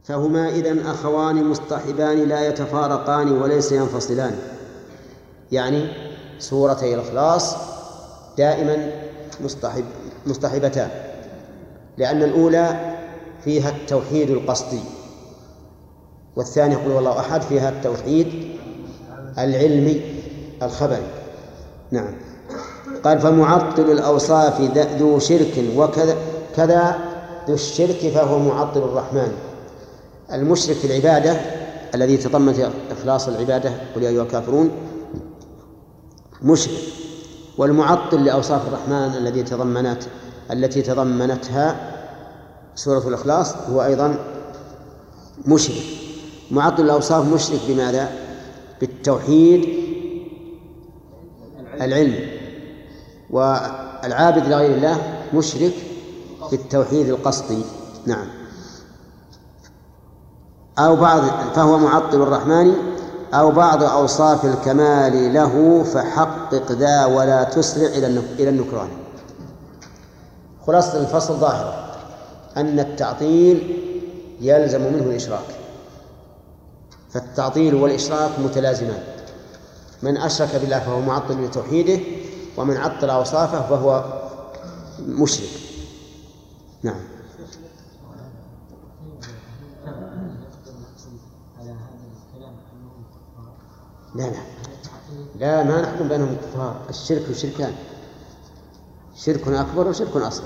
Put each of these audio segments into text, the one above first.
فهما إذن أخوان مصطحبان لا يتفارقان وليس ينفصلان، يعني سورتي الإخلاص دائما مصطحبتان، لأن الأولى فيها التوحيد القصدي، والثانية قل هو الله أحد فيها التوحيد العلمي الخبري. نعم. قال فمعطل الأوصاف ذو شرك وكذا ذو الشرك فهو معطل الرحمن. المشرك في العبادة الذي تضمن إخلاص العبادة قل يا أيها الكافرون مشرك، والمعطل لأوصاف الرحمن التي تضمنتها سورة الإخلاص هو أيضا مشرك. معطل الأوصاف مشرك بماذا؟ بالتوحيد العلم، والعابد لغير الله مشرك بالتوحيد القصدي. نعم. أو فهو معطل الرحمن أو بعض أوصاف الكمال له فحقق ذا ولا تسرع إلى النكران. خلاصة الفصل ظاهرة أن التعطيل يلزم منه الإشراك، فالتعطيل والإشراك متلازمان، من أشرك بالله فهو معطل لتوحيده، ومن عطل أوصافه فهو مشرك. نعم. لا ما نحكم بينهم كفار. الشرك شركان، شرك أكبر وشرك أصغر.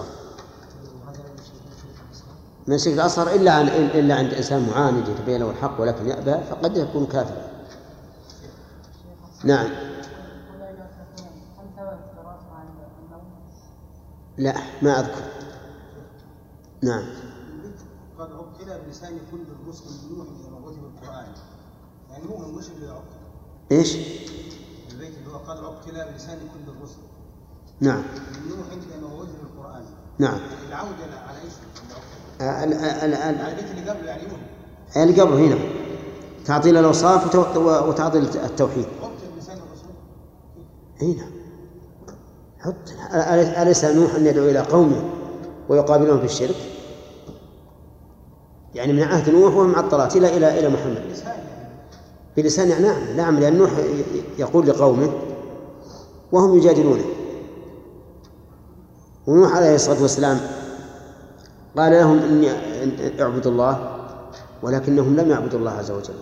من الشرك الأصغر إلا عند إنسان معاند يتبين له الحق ولكن يأبى فقد يكون كافرا. نعم. لا ما أذكر. نعم. قد عبتنا بلسان كل المسلم نوح إذا موته بالقرآن، يعني هو المسلم اللي عبتنا. إيش؟ البيت اللي هو قد عبتنا بلسان كل المسلم. نعم. نوح إذا موته بالقرآن. نعم. العودة على إيش؟ البيت اللي قبله يعني نوح. اللي قبله هنا تعطيل الأوصاف وتعطيل التوحيد. عبتنا بلسان الرسول. هنا أليس نوح أن يدعو إلى قومه ويقابلهم في الشرك؟ يعني من عهد نوح ومعطلات إلى محمد بلسان. نعم لأن نوح يقول لقومه وهم يجادلونه، ونوح عليه الصلاة والسلام قال لهم إني اعبدوا الله، ولكنهم لم يعبدوا الله عز وجل.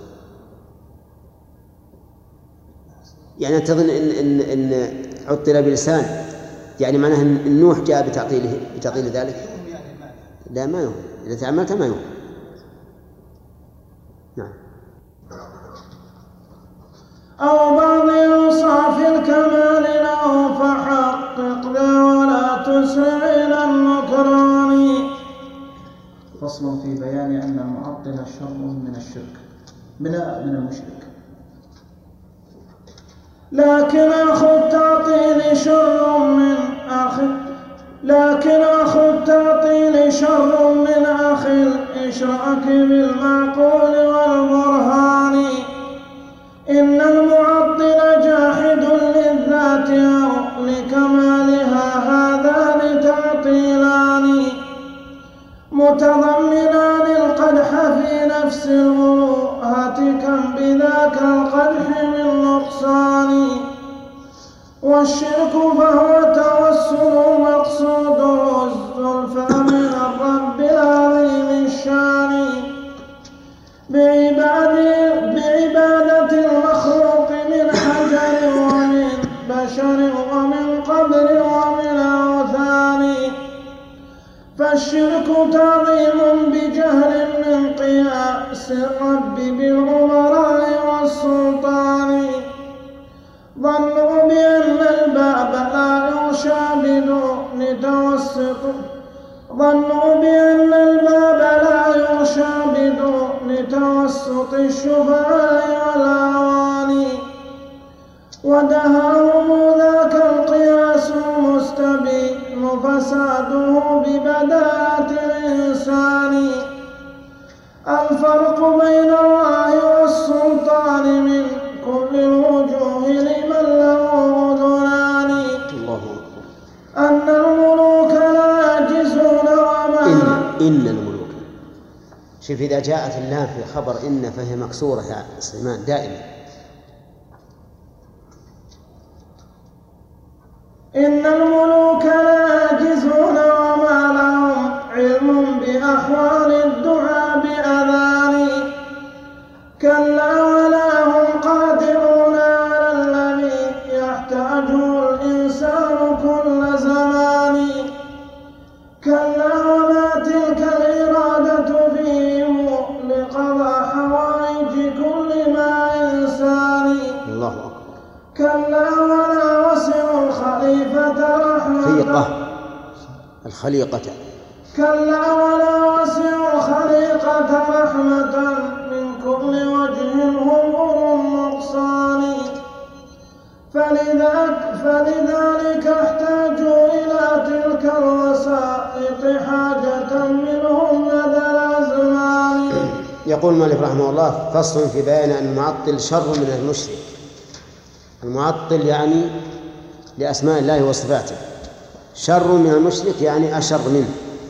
يعني تظن إن عطل بلسان يعني معناه أن نوح جاء بتعطيل ذلك؟ لا ما يهم، إذا تعملت ما يهم. نعم. أو بعض أوصاف الكمال له فحقق ذا ولا تسرع إلى النكران. فصل في بيان أن المعطل شر من الشرك من المشرك. لكن أخو التعطيل شر من أخي الإشراك بالمعقول والبرهان. إن المعطل جاحد للذات أو لكمالها، هذان تعطيلان متضمنان القدح في نفس الألوهة، كم بذاك القدح من نقصان. والشرك فهو توسل مقصود الزلفى من الرب العظيم الشان بعبادة المخلوق من حجر ومن بشر ومن قبر ومن أوثان. فالشرك تعظيم بجهل من قياس الرب بالأمراء والسلطان. ظنوا بأن الباب لا يغشى بدون توسط الشفعاء والأواني. ودهاهم ذاك القياس مستبين فساده ببداءة الإنسان. الفرق بين الله والسلطان من كل الوجوه لمن له أذنان. أن الملوك لا يعجزون وما إن الملوك شوف إذا جاءت اللام في خبر إن فهي مكسورة يا سليمان دائما. إن الملوك لا يجزون وما لهم علم بأحوال الدعاء بأذان، كلا ولا هم قادرون على الذي يحتاجه الإنسان كل زمان، كلا وما تلك الإرادة فيهم لقضاء حوائج كل ما إنسان، الله أكبر. كلا ولا وسع الخليفة رحمة الخليقة كلا ولا وسع الخليقة رحمة من كل وجه هم أولو النقصان، فلذلك احتاجوا إلى تلك الوسائط حاجة منهم لدى الأزمان. يقول المؤلف رحمه الله: فصل في بيان أن المعطل شر من المشرك. المعطل يعني لأسماء الله وصفاته، شر من المشرك يعني أشر منه.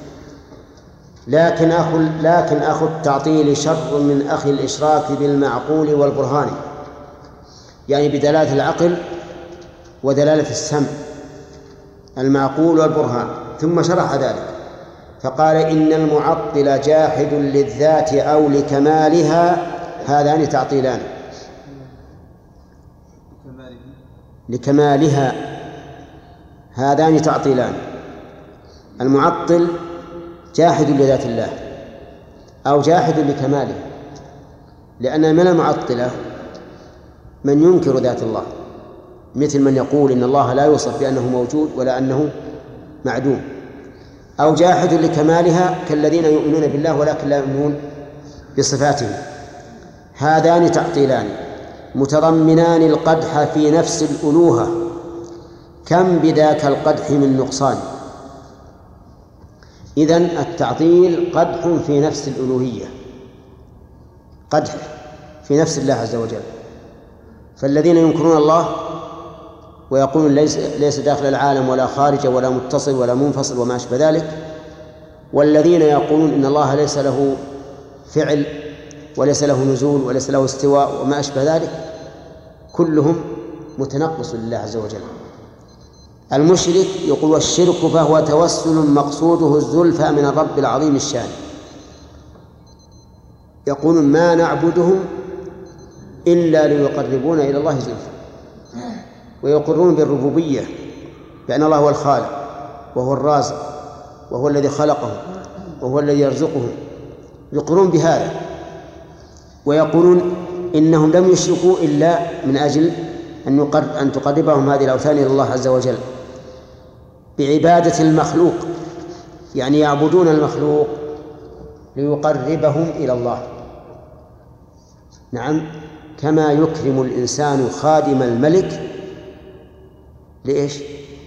لكن أخو التعطيل شر من أخي الإشراك بالمعقول والبرهان، يعني بدلالة العقل ودلالة السمع، المعقول والبرهان. ثم شرح ذلك فقال: إن المعطل جاحد للذات أو لكمالها، هذان تعطيلان. لكمالها هذان تعطيلان. المعطل جاحد لذات الله أو جاحد لكماله، لأن من المعطلة من ينكر ذات الله، مثل من يقول إن الله لا يوصف بأنه موجود ولا أنه معدوم، أو جاحد لكمالها كالذين يؤمنون بالله ولكن لا يؤمنون بصفاته. هذان تعطيلان متضمنان القدح في نفس الألوهة، كم بذاك القدح من نقصان. إذن التعطيل قدح في نفس الألوهية، قدح في نفس الله عز وجل. فالذين ينكرون الله ويقولون ليس داخل العالم ولا خارجه ولا متصل ولا منفصل وما أشبه ذلك، والذين يقولون إن الله ليس له فعل وليس له نزول وليس له استواء وما أشبه ذلك، كلهم متنقص لله عز وجل. المشرك يقول: والشرك فهو توسل مقصوده الزلفى من الرب العظيم الشان. يقولون ما نعبدهم إلا ليقربونا إلى الله زلفى، ويقرون بالربوبية بأن الله هو الخالق وهو الرازق وهو الذي خلقهم وهو الذي يرزقهم، يقرون بهذا. ويقولون إنهم لم يشركوا إلا من أجل أن تقربهم هذه الأوثان إلى الله عز وجل بعبادة المخلوق، يعني يعبدون المخلوق ليقربهم إلى الله. نعم، كما يكرم الإنسان خادم الملك لإيش؟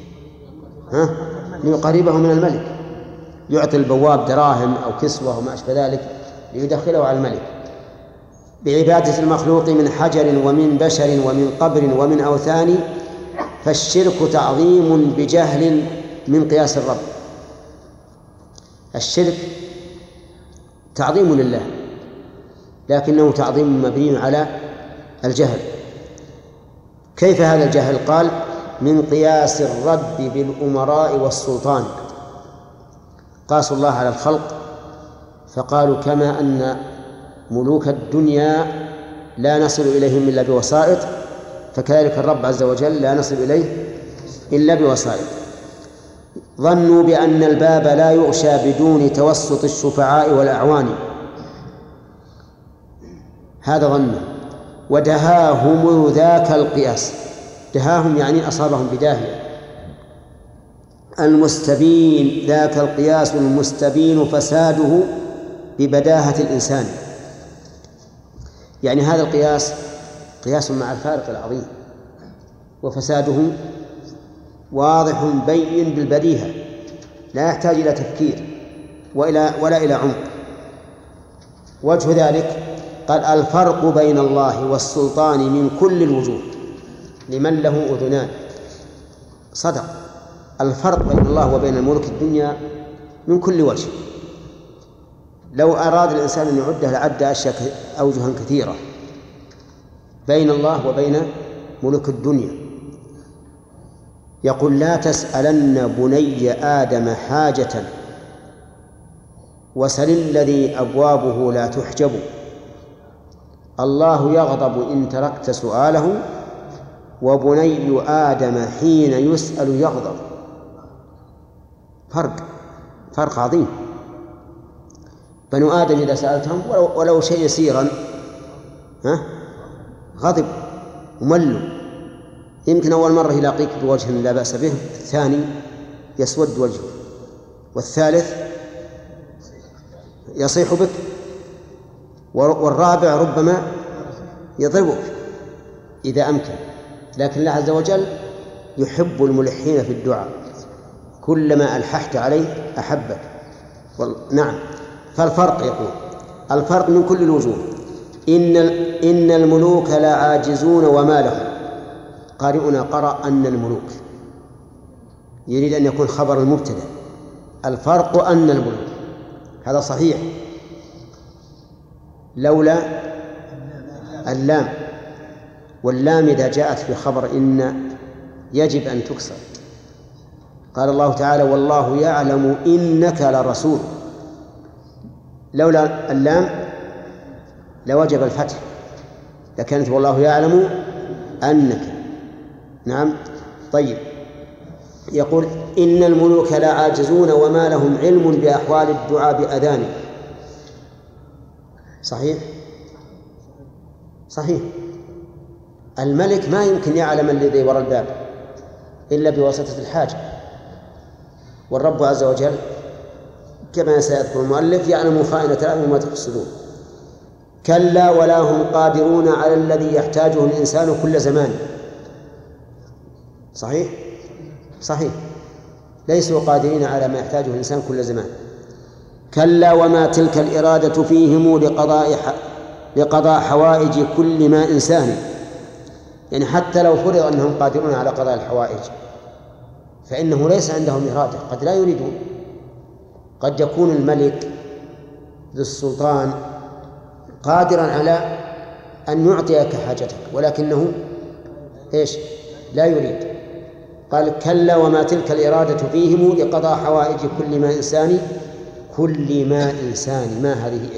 ليقربه من الملك، يعطي البواب دراهم أو كسوة وما أشبه ذلك ليدخله على الملك. بعبادة المخلوق من حجر ومن بشر ومن قبر ومن أوثان، فالشرك تعظيم بجهل من قياس الرب. الشرك تعظيم لله، لكنه تعظيم مبني على الجهل. كيف هذا الجهل؟ قال: من قياس الرب بالأمراء والسلطان. قاسوا الله على الخلق فقالوا كما أن ملوك الدنيا لا نصل إليهم إلا بوسائط، فكذلك الرب عز وجل لا نصل إليه إلا بوسائط. ظنوا بأن الباب لا يغشى بدون توسط الشفعاء والأعوان، هذا ظنه. ودهاهم ذاك القياس، دهاهم يعني أصابهم بداهية. المستبين ذاك القياس المستبين فساده ببداهة الإنسان، يعني هذا القياس قياس مع الفارق العظيم، وفساده واضح بين بالبديهة، لا يحتاج إلى تفكير ولا إلى عمق. وجه ذلك قال: الفرق بين الله والسلطان من كل الوجوه لمن له أذنان. صدق، الفرق بين الله وبين الملوك الدنيا من كل وجه، لو أراد الإنسان أن يعده لعد أشياء أوجها كثيرة بين الله وبين ملوك الدنيا. يقول: لا تسألن بني آدم حاجة وسل الذي أبوابه لا تحجب، الله يغضب إن تركت سؤاله، وبني آدم حين يسأل يغضب. فرق عظيم. بنو آدم إذا سألتهم ولو شيء يسيرا غضب وملوا، يمكن أول مرة يلاقيك بوجه لا بأس به، الثاني يسود وجهه، والثالث يصيح بك، والرابع ربما يضربك إذا أمكن. لكن الله عز وجل يحب الملحين في الدعاء، كلما ألححت عليه أحبك. نعم. فالفرق، يقول الفرق من كل الوجوه. إن الملوك لا عاجزون وما لهم. قارئنا قرأ أن الملوك، يريد أن يكون خبر المبتدأ. الفرق أن الملوك، هذا صحيح لولا اللام، واللام إذا جاءت في خبر إن يجب أن تكسر. قال الله تعالى: والله يعلم إنك لرسول. لولا اللام لوجب الفتح، لكانت والله يعلم أنك. نعم. طيب، يقول: إن الملوك لا عاجزون وما لهم علم بأحوال الدعاء بأذانه. صحيح. الملك ما يمكن يعلم الذي وراء الباب إلا بواسطة الحاجة، والرب عز وجل كما سيذكر المؤلف يعلم خائنة الأعين وما تخفي الصدور. كلا ولا هم قادرون على الذي يحتاجه الإنسان كل زمان. صحيح. ليسوا قادرين على ما يحتاجه الإنسان كل زمان. كلا وما تلك الإرادة فيهم لقضاء حوائج كل ما إنسان. يعني حتى لو فرض أنهم قادرون على قضاء الحوائج فإنه ليس عندهم إرادة، قد لا يريدون. قد يكون الملك ذو السلطان قادرا على أن يعطيك حاجتك ولكنه لا يريد. قال: كلا وما تلك الإرادة فيهم لقضاء حوائج كل ما إنسان. كل ما إنسان، ما هذه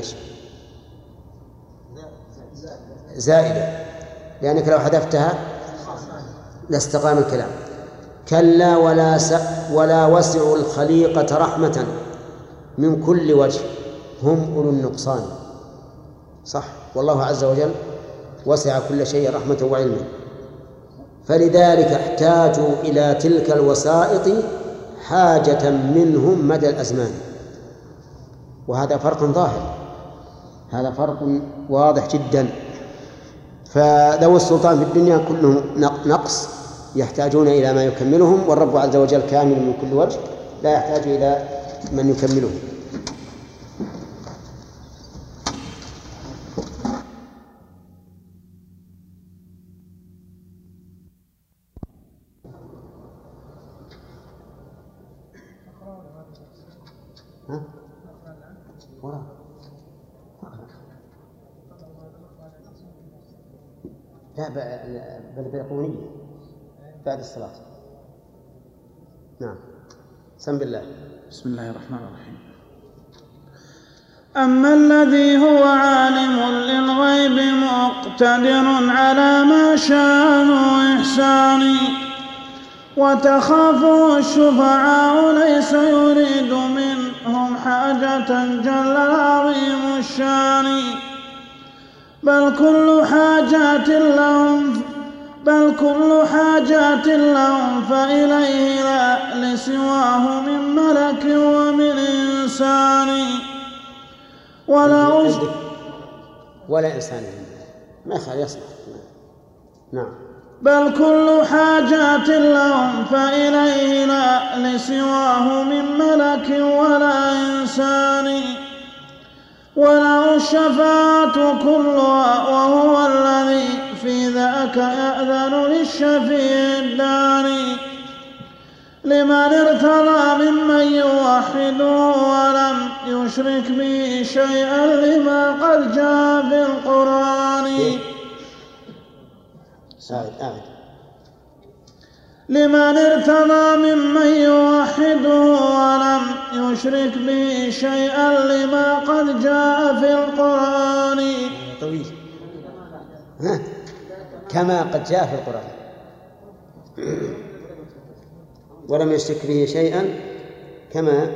زائدة، لأنك لو حذفتها لاستقام الكلام. كلا ولا وسع الخليقة رحمة من كل وجه هم أولو النقصان. صح، والله عز وجل وسع كل شيء رحمة وعلما، فلذلك احتاجوا إلى تلك الوسائط حاجة منهم مدى الأزمان. وهذا فرق ظاهر، هذا فرق واضح جدا. فذوي السلطان في الدنيا كلهم نقص، يحتاجون إلى ما يكملهم، والرب عز وجل كامل من كل وجه لا يحتاج إلى من يكمله. لا، بل بيقونية بعد الصلاة. نعم. سم بالله. بسم الله الرحمن الرحيم. أما الذي هو عالم للغيب مقتدر على ما شاء إحساني، وتخافه الشفعاء ليس يريد منهم حاجة جل العظيم الشان، بل كل حاجات لهم فإليه لا لسواه من ملك ومن إنسان. ولا إنسان ما يخالف يصلح. نعم. بل كل حاجات لهم فإليه لا لسواه من ملك ولا إنسان، وله الشفاعة كلها وهو الذي في ذاك يأذن للشفيع الداني، لمن ارتضى ممن يوحده ولم يشرك به شيئا لما قد جاء في القرآن. لمن ارتضى ممن يوحده ولم يشرك به شيئا لما قد جاء في القرآن. طويل. كما قد جاء في القرآن ولم يشرك به شيئا كما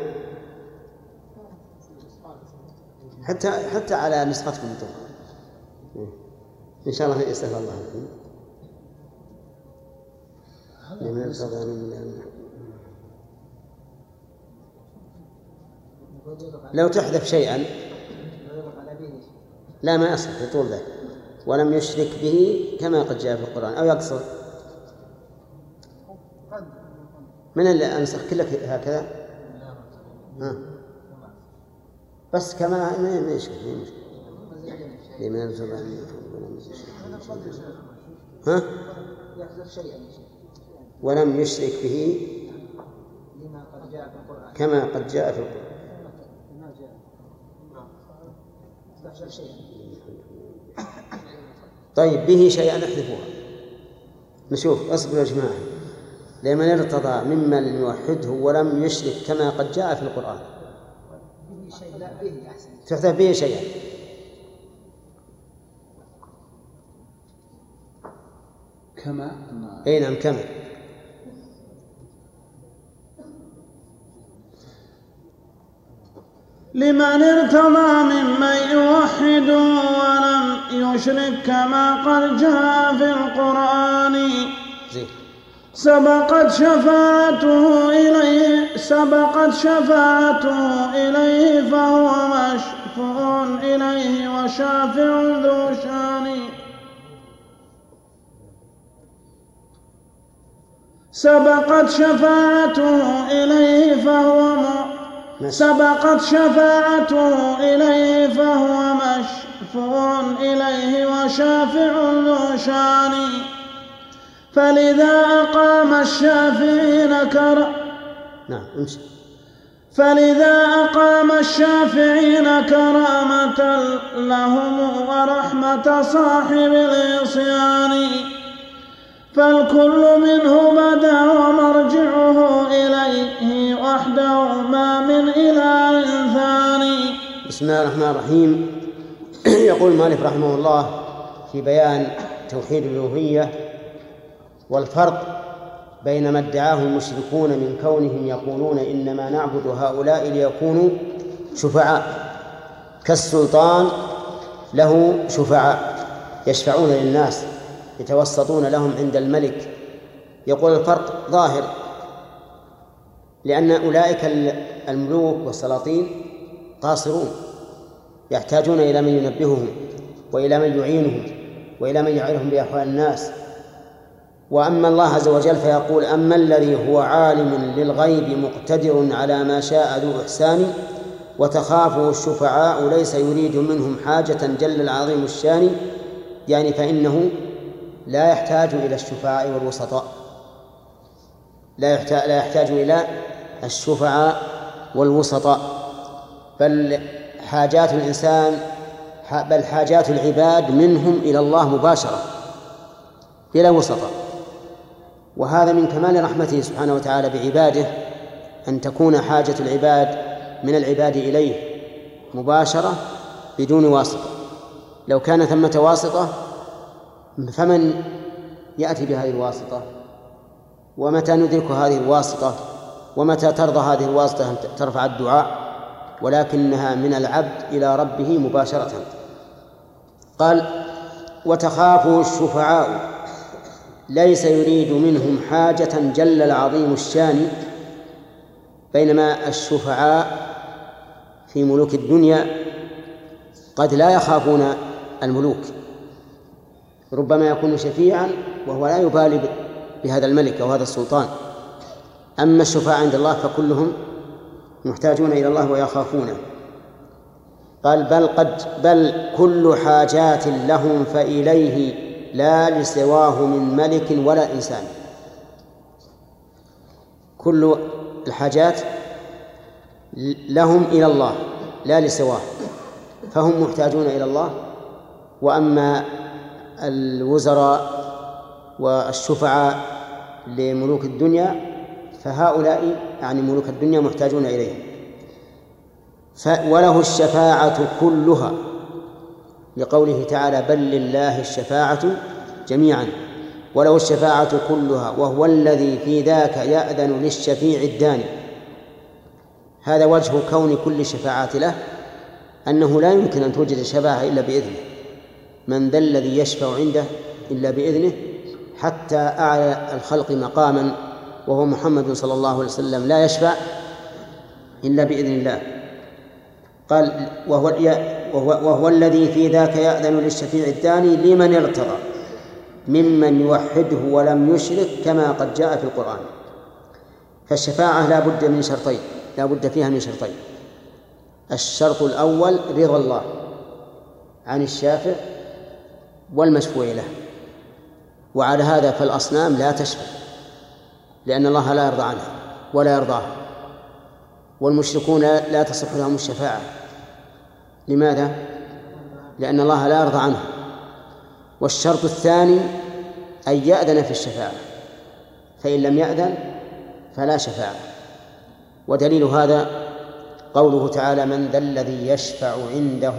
حتى على نسختكم إن شاء الله يسهل الله لو تحذف شيئا لا ما أصح يطول ذلك ولم يشرك به كما قد جاء في القرآن أو يقصر من اللي أنسخ كلك هكذا بس كما ما يشرك ولم يشرك به كما قد جاء في القرآن. طيب به شيئا نحذفوها نشوف أصبر يا جماعة. لمن ارتضى ممن يوحده ولم يشرك كما قد جاء في القرآن تحذف به شيئا. كما أي نعم كما. لمن ارتضى ممن يوحد ولم يشرك كما قد جاء في القرآن سبقت شفاعته إليه فهو مشفوع إليه وشافع ذو شان. سبقت شفاعته إليه فهو مشفوع إليه وشافع ذو شان. فلذا أقام الشافعين كرامة لهم ورحمة صاحب العصيان. فالكل منه بدا ومرجعه إليه وحده ما من إله ثاني. بسم الله الرحمن الرحيم. يقول المؤلف رحمه الله في بيان توحيد الألوهية والفرق بين ما ادعاه المشركون من كونهم يقولون إنما نعبد هؤلاء ليكونوا شفعاء كالسلطان له شفعاء يشفعون للناس يتوسطون لهم عند الملك. يقول الفرق ظاهر لأن أولئك الملوك والسلاطين قاصرون يحتاجون إلى من ينبههم وإلى من يعينهم وإلى من يعلمهم بأحوال الناس. وأما الله عز وجل فيقول أما الذي هو عالم للغيب مقتدر على ما شاء ذو إحسان وتخافه الشفعاء ليس يريد منهم حاجة جل العظيم الشان. يعني فإنه لا يحتاج إلى الشفعاء والوسطاء لا يحتاج إلى الشفعاء والوسطاء بل حاجات الإنسان بل حاجات العباد منهم إلى الله مباشرة بلا وسطاء. وهذا من كمال رحمته سبحانه وتعالى بعباده أن تكون حاجة العباد من العباد إليه مباشرة بدون واسطة. لو كان ثمة واسطة فمن يأتي بهذه الواسطة ومتى ندرك هذه الواسطة ومتى ترضى هذه الواسطة أن ترفع الدعاء ولكنها من العبد إلى ربه مباشرة. قال وتخافه الشفعاء ليس يريد منهم حاجة جل العظيم الشان. بينما الشفعاء في ملوك الدنيا قد لا يخافون الملوك ربما يكون شفيعا وهو لا يبالي بهذا الملك أو هذا السلطان. أما الشفاعة عند الله فكلهم محتاجون إلى الله ويخافونه. قال بل كل حاجات لهم فإليه لا لسواه من ملك ولا إنسان. كل الحاجات لهم إلى الله لا لسواه، فهم محتاجون إلى الله. وأما الوزراء والشفعاء لملوك الدنيا فهؤلاء يعني ملوك الدنيا محتاجون إليه. وله الشفاعة كلها، لقوله تعالى بل لله الشفاعة جميعا، وله الشفاعة كلها وهو الذي في ذاك يأذن للشفيع الداني. هذا وجه كون كل الشفاعات له، أنه لا يمكن أن توجد شفاعة إلا بإذنه. من ذا الذي يشفع عنده إلا بإذنه، حتى أعلى الخلق مقاما وهو محمد صلى الله عليه وسلم لا يشفع إلا بإذن الله. قال وهو الذي في ذاك يأذن للشفيع الداني لمن ارتضى ممن يوحده ولم يشرك كما قد جاء في القرآن. فالشفاعة لا بد من شرطين، لا بد فيها من شرطين. الشرط الأول رضا الله عن الشافع والمشفوع له، وعلى هذا فالأصنام لا تشفع لأن الله لا يرضى عنها ولا يرضاها، والمشركون لا تصح لهم الشفاعة. لماذا؟ لأن الله لا يرضى عنها. والشرط الثاني أن يأذن في الشفاعة، فإن لم يأذن فلا شفاعة. ودليل هذا قوله تعالى من ذا الذي يشفع عنده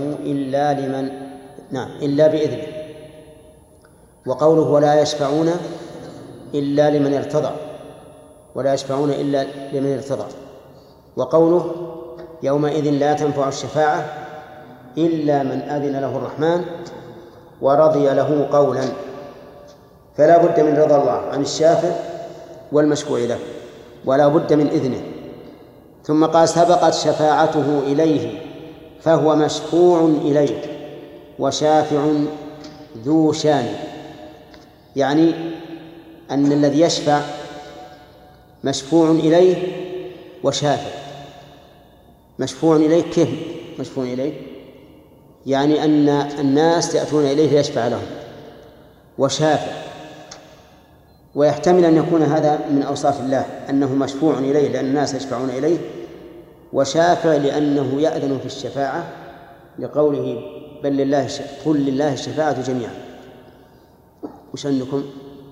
إلا بإذنه، وقوله ولا يشفعون إلا لمن ارتضى، ولا يشفعون إلا لمن ارتضى، وقوله يومئذ لا تنفع الشفاعة إلا من أذن له الرحمن ورضي له قولا. فلا بد من رضا الله عن الشافع والمشفوع له، ولا بد من إذنه. ثم قال سبقت شفاعته إليه فهو مشفوع إليه وشافع ذو شان، يعني أن الذي يشفع مشفوع إليه وشافع. مشفوع إليه كيف مشفوع إليه؟ يعني أن الناس يأتون إليه ليشفع لهم، وشافع. ويحتمل أن يكون هذا من أوصاف الله أنه مشفوع إليه لأن الناس يشفعون إليه، وشافع لأنه يأذن في الشفاعة لقوله بل لله قل لله الشفاعة جميعا. وش عندكم؟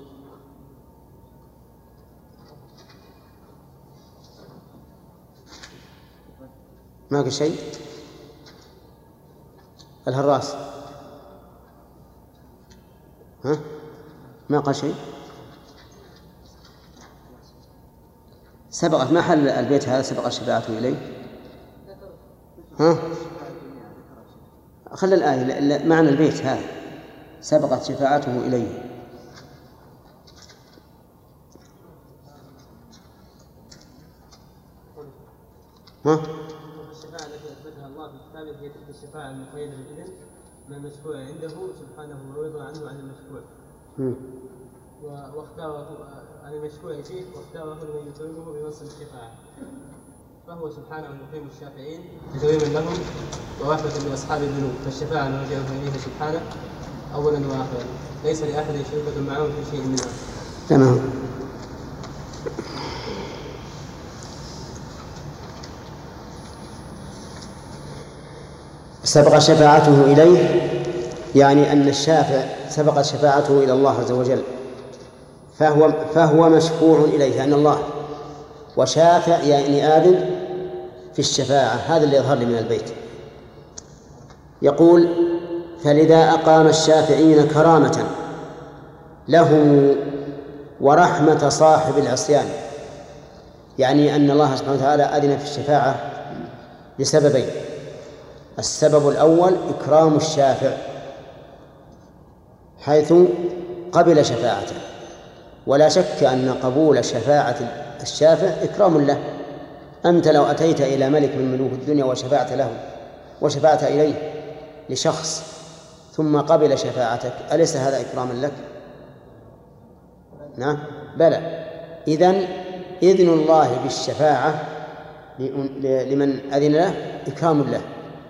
ما قال شيء؟ الهراس ها؟ ما قال شيء؟ سبقت ما حل البيت هذا سبقت شفاعته إليه؟ ها؟ خلى الآية معنى البيت هذا سبقت شفاعته إليه. ها؟ الشفاعة التي أثبتها الله في كتابه هي تلك الشفاعة المقيدة بالإذن من المشفوع عنده سبحانه ويرضى عنه عن المشفوع. واختاره عن المشفوع فيه واختاره لمن يكرمه بمنصب الشفاعة، فهو سبحانه يقيم الشافعين تكريما لهم ورحمة لأصحاب الذنوب. فالشفاعة مرجعة إليه سبحانه أولا وآخرا، ليس لأحد شركة معه في شيء منها. تمام. سبق شفاعته إليه يعني أن الشافع سبقت شفاعته إلى الله عز وجل، فهو مشفوع إليه يعني الله، وشافع يعني آذن في الشفاعة. هذا اللي يظهر لي من البيت. يقول فلذا أقام الشافعين كرامة له ورحمة صاحب العصيان، يعني أن الله سبحانه وتعالى أذن في الشفاعة لسببين. السبب الأول إكرام الشافع حيث قبل شفاعته، ولا شك أن قبول شفاعة الشافع إكرام له. أنت لو أتيت إلى ملك من ملوك الدنيا وشفعت له وشفعت إليه لشخص ثم قبل شفاعتك، أليس هذا إكراما لك؟ نعم بلى. إذن إذن الله بالشفاعة لمن أذن له إكرام له.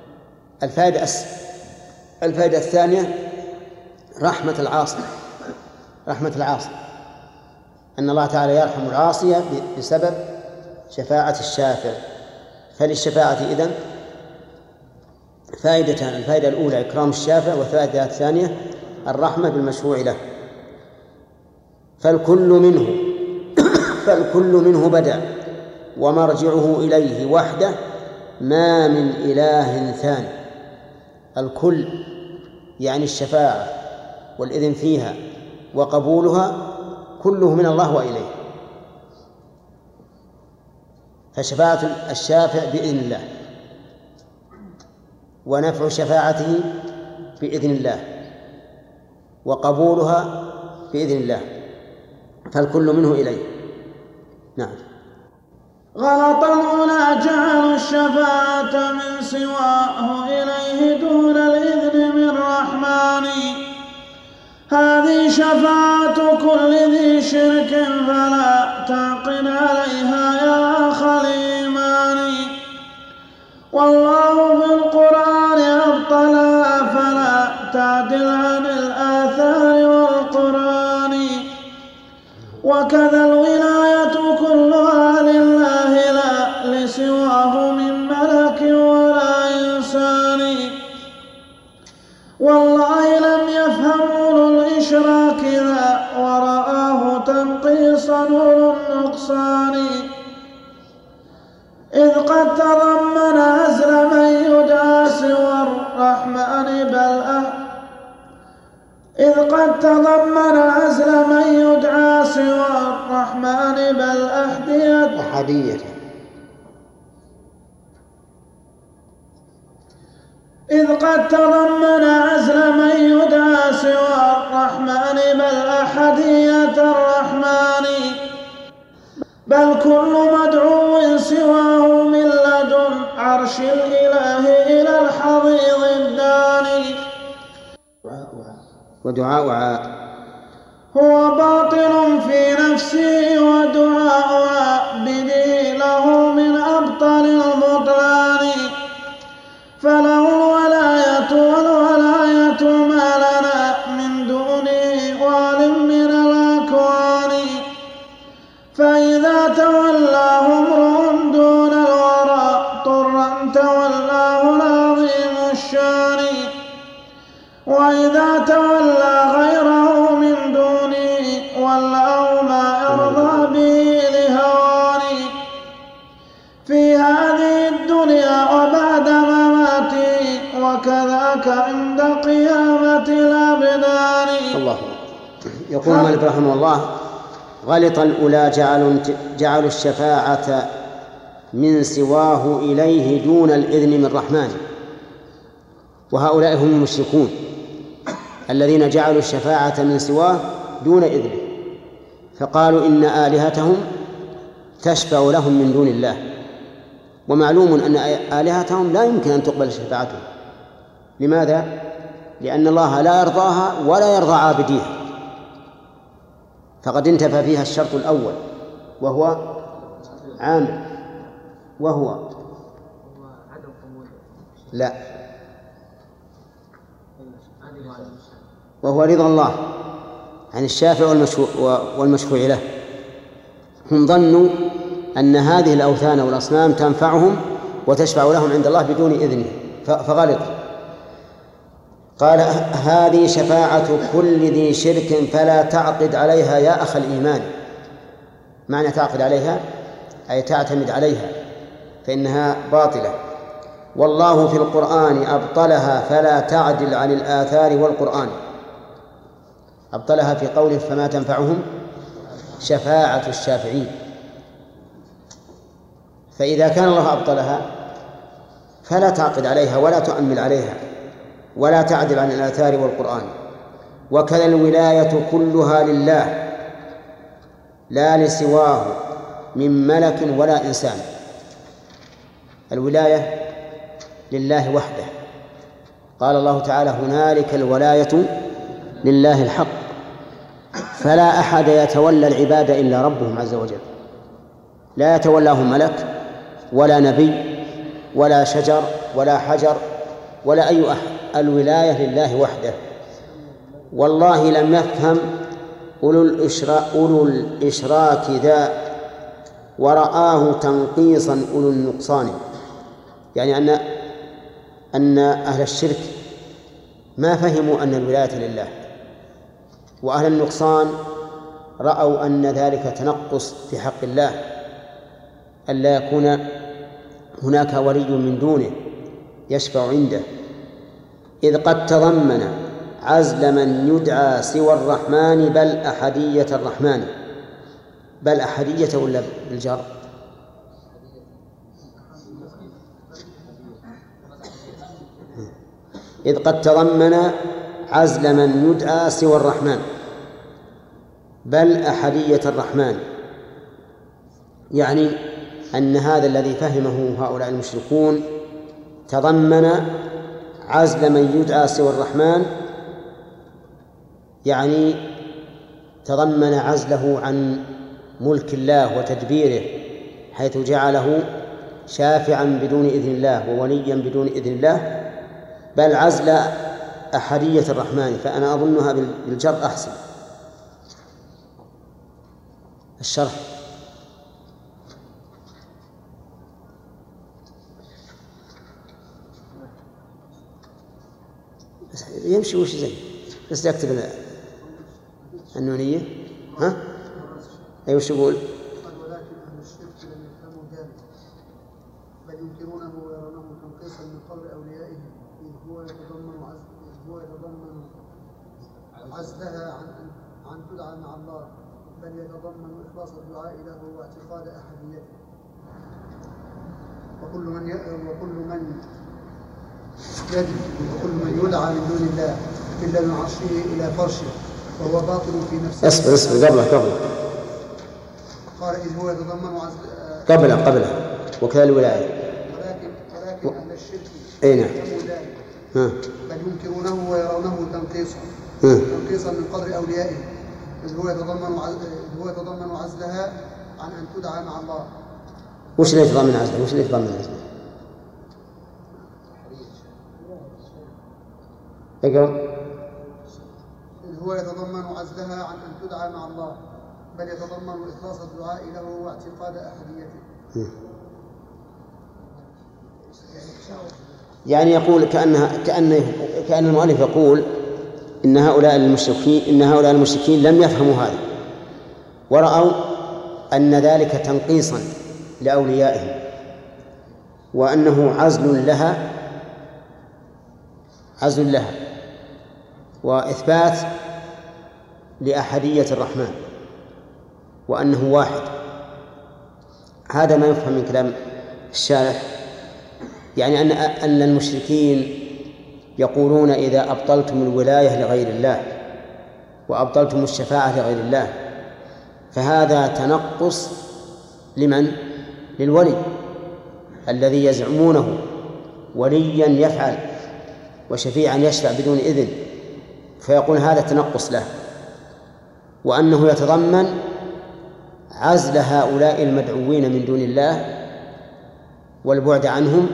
الفائدة الثانية رحمة العاصي، رحمة العاصي أن الله تعالى يرحم العاصي بسبب شفاعة الشافع. فللشفاعة إذن فائدتان: الفائدة الأولى إكرام الشافع، والفائدة الثانية الرحمة بالمشروع له. فالكل منه بدأ ومرجعه إليه وحده ما من إله ثاني. الكل يعني الشفاعة والإذن فيها وقبولها كله من الله وإليه. فشفاعة الشافع بإذن الله، ونفع شفاعته بإذن الله، وقبولها بإذن الله، فالكل منه إليه. نعم. غلطا هنا جعلوا الشفاعة من سواه إليه دون الإذن من رحمن. هذه شفاعة كل ذي شرك فلا تعقل عليها يا أخ الإيمان. والله بالقرآن أبطلها فلا تعدل عن الآثار والقرآن. وكذا الولاية كلها لله لا لسواه من ملك ولا إنسان. والله لم يفهم أولو الإشراك ذا ورآه تنقيصا أولو النقصان. إذ قد تضمن عزل من يدعى سوى الرحمن بل أحدية. إذ قد تضمن عزل من يدعى سوى الرحمن بل أحدية الرحمن. بل كل مدعو سواه من لدن عرش الإله إلى الحضيض الداني. ودعاء هو باطل في نفسه ودعاء عابده له من أبطل البطلان. فله الولاية والولاية ما لنا من دونه وال من الأكوان. فإذا تولاه امرؤ دون الورى طرا تولاه العظيم الشان. وإذا تولى غيره من دونه ولاه ما يرضى به لهوان. في هذه الدنيا وبعد مماته وكذاك عند قيامة الأبدان. الله. يقول مالك رحمه الله: غلط الأولى جعلوا الشفاعة من سواه إليه دون الإذن من الرحمن. وهؤلاء هم المشركون الذين جعلوا الشفاعة من سواه دون إذنه، فقالوا إن آلهتهم تشفع لهم من دون الله. ومعلوم أن آلهتهم لا يمكن أن تقبل شفاعتهم. لماذا؟ لأن الله لا يرضاها ولا يرضى عابديها، فقد انتفى فيها الشرط الأول وهو عامل، وهو لا، وهو رضا الله عن الشافع والمشفوع له. هم ظنوا أن هذه الأوثان والأصنام تنفعهم وتشفع لهم عند الله بدون إذنه، فغلط. قال: هذه شفاعة كل ذي شرك فلا تعقد عليها يا أخ الإيمان. معنى تعقد عليها أي تعتمد عليها، فإنها باطلة. والله في القرآن أبطلها فلا تعدل عن الآثار والقرآن. أبطلها في قوله: فما تنفعهم شفاعة الشافعين. فإذا كان الله أبطلها فلا تعقد عليها ولا تؤمل عليها ولا تعدل عن الآثار والقرآن. وكذا الولاية كلها لله لا لسواه من ملك ولا إنسان. الولاية لله وحده. قال الله تعالى: هنالك الولاية لله الحق. فلا أحد يتولى العبادة إلا ربهم عز وجل، لا يتولاهم ملك ولا نبي ولا شجر ولا حجر ولا أي أحد. الولاية لله وحده. والله لم يفهم أولو الإشراك ذا ورآه تنقيصا أولو النقصان، يعني أن أهل الشرك ما فهموا أن الولاية لله، وأهل النقصان رأوا أن ذلك تنقص في حق الله، ألا يكون هناك ولي من دونه يشفع عنده، إذ قد تضمن عزل من يدعى سوى الرحمن بل أحدية الرحمن. بل أحدية ولا بالجر؟ إذ قد تضمن عزل من يدعى سوى الرحمن بل أحدية الرحمن، يعني أن هذا الذي فهمه هؤلاء المشركون تضمن عزل من يدعى سوى الرحمن، يعني تضمن عزله عن ملك الله وتدبيره، حيث جعله شافعا بدون إذن الله ووليا بدون إذن الله، بل عزل أحدية الرحمن، فأنا أظنها بالجر أحسن. الشرح يمشي وش زي بس يكتب النونية. ها أي وش يقول؟ ولكن أهل الشرك لم يفهموا ذلك بل ينكرونه ويرونه تنقيصا من قول أوليائه، إذ هو يتضمن عزلها عن تدعى مع الله، بل يتضمن إخلاص الدعاء له واعتقاد أحديته. وكل من يدعى من دون الله إلا من عرشه إلى فرشه وهو باطل في نفسه. اصبر قبله قال إذ هو يتضمن قبله وكذا الولاية، ولكن أهل الشرك أين بل ينكرونه ويرونه تنقيصا من قدر أوليائه، إذ هو يتضمن عزلها عن أن تدعى مع الله. وش اللي يتضمن عزله؟ إذ هو يتضمن عزلها عن أن تدعى مع الله، بل يتضمن إخلاص الدعاء له واعتقاد أحديته. يعني يقول كأن المؤلف يقول إن هؤلاء المشركين لم يفهموا هذا، ورأوا أن ذلك تنقيصا لأوليائهم، وأنه عزل لها وإثبات لأحدية الرحمن، وأنه واحد. هذا ما يفهم من كلام الشارح، يعني أن المشركين يقولون إذا أبطلتم الولاية لغير الله وأبطلتم الشفاعة لغير الله فهذا تنقص لمن؟ للولي الذي يزعمونه وليا يفعل وشفيعا يشفع بدون إذن، فيقول هذا تنقص له، وأنه يتضمن عزل هؤلاء المدعوين من دون الله والبعد عنهم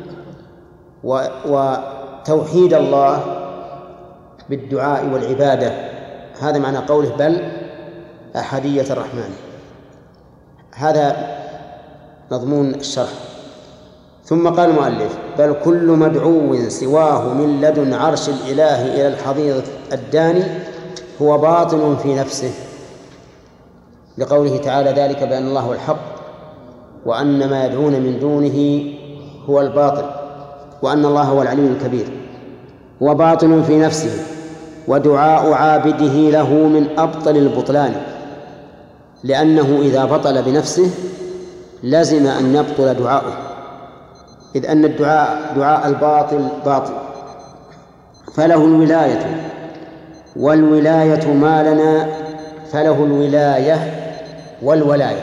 وتوحيد الله بالدعاء والعبادة. هذا معنى قوله بل أحدية الرحمن. هذا مضمون الشرح. ثم قال المؤلف بل كل مدعو سواه من لدن عرش الإله إلى الحضيض الداني هو باطل في نفسه، لقوله تعالى ذلك بأن الله هو الحق وأن ما يدعون من دونه هو الباطل وأن الله هو العلي الكبير. وباطل في نفسه، ودعاء عابده له من أبطل البطلان، لأنه إذا بطل بنفسه لزم أن يبطل دعاؤه، إذ أن دعاء الباطل باطل. فله الولاية، والولاية ما لنا فله الولاية والولاية.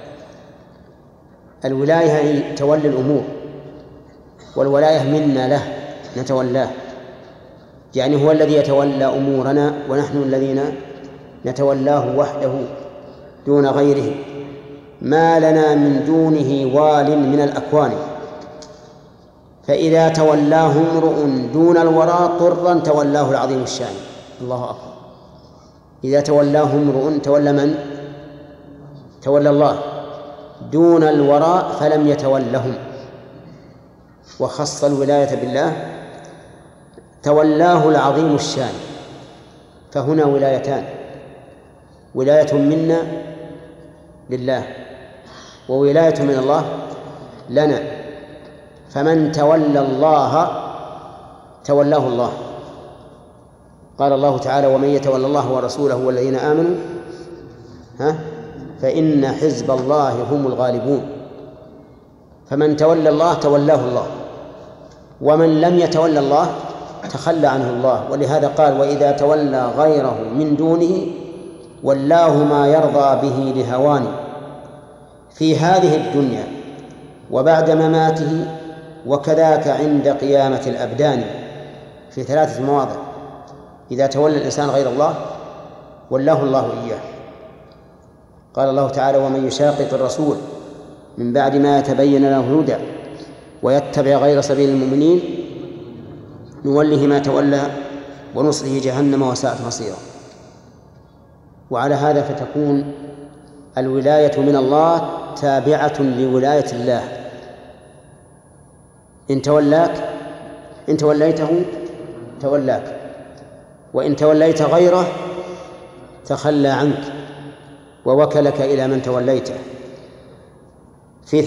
الولاية هي تولي الأمور، والولاية منا له نتولاه، يعني هو الذي يتولى أمورنا ونحن الذين نتولاه وحده دون غيره. ما لنا من دونه وال من الأكوان، فإذا تولاه امرؤ دون الورى طرا تولاه العظيم الشان. الله أكبر. إذا تولاه امرؤ تولى من؟ تولى الله. دون الوراء فلم يتولهم، وخص الولاية بالله تولاه العظيم الشان. فهنا ولايتان: ولاية منا لله، وولاية من الله لنا. فمن تولى الله تولاه الله. قال الله تعالى: ومن يتولى الله ورسوله والذين آمنوا فإن حزب الله هم الغالبون. فمن تولى الله تولاه الله، ومن لم يتولى الله تخلى عنه الله. ولهذا قال: وإذا تولى غيره من دونه ولاه ما يرضى به لهوانه في هذه الدنيا وبعد مماته وكذاك عند قيامة الأبدان. في 3 مواضع: إذا تولى الإنسان غير الله ولاه الله إياه. قال الله تعالى: ومن يشاقق الرسول من بعد ما يتبين له الهدى ويتبع غير سبيل المؤمنين نوله ما تولى ونصله جهنم وساءت مصيرا. وعلى هذا فتكون الولاية من الله تابعة لولاية الله. إن توليته تولاك، وإن توليت غيره تخلى عنك ووكلك إلى من توليته. في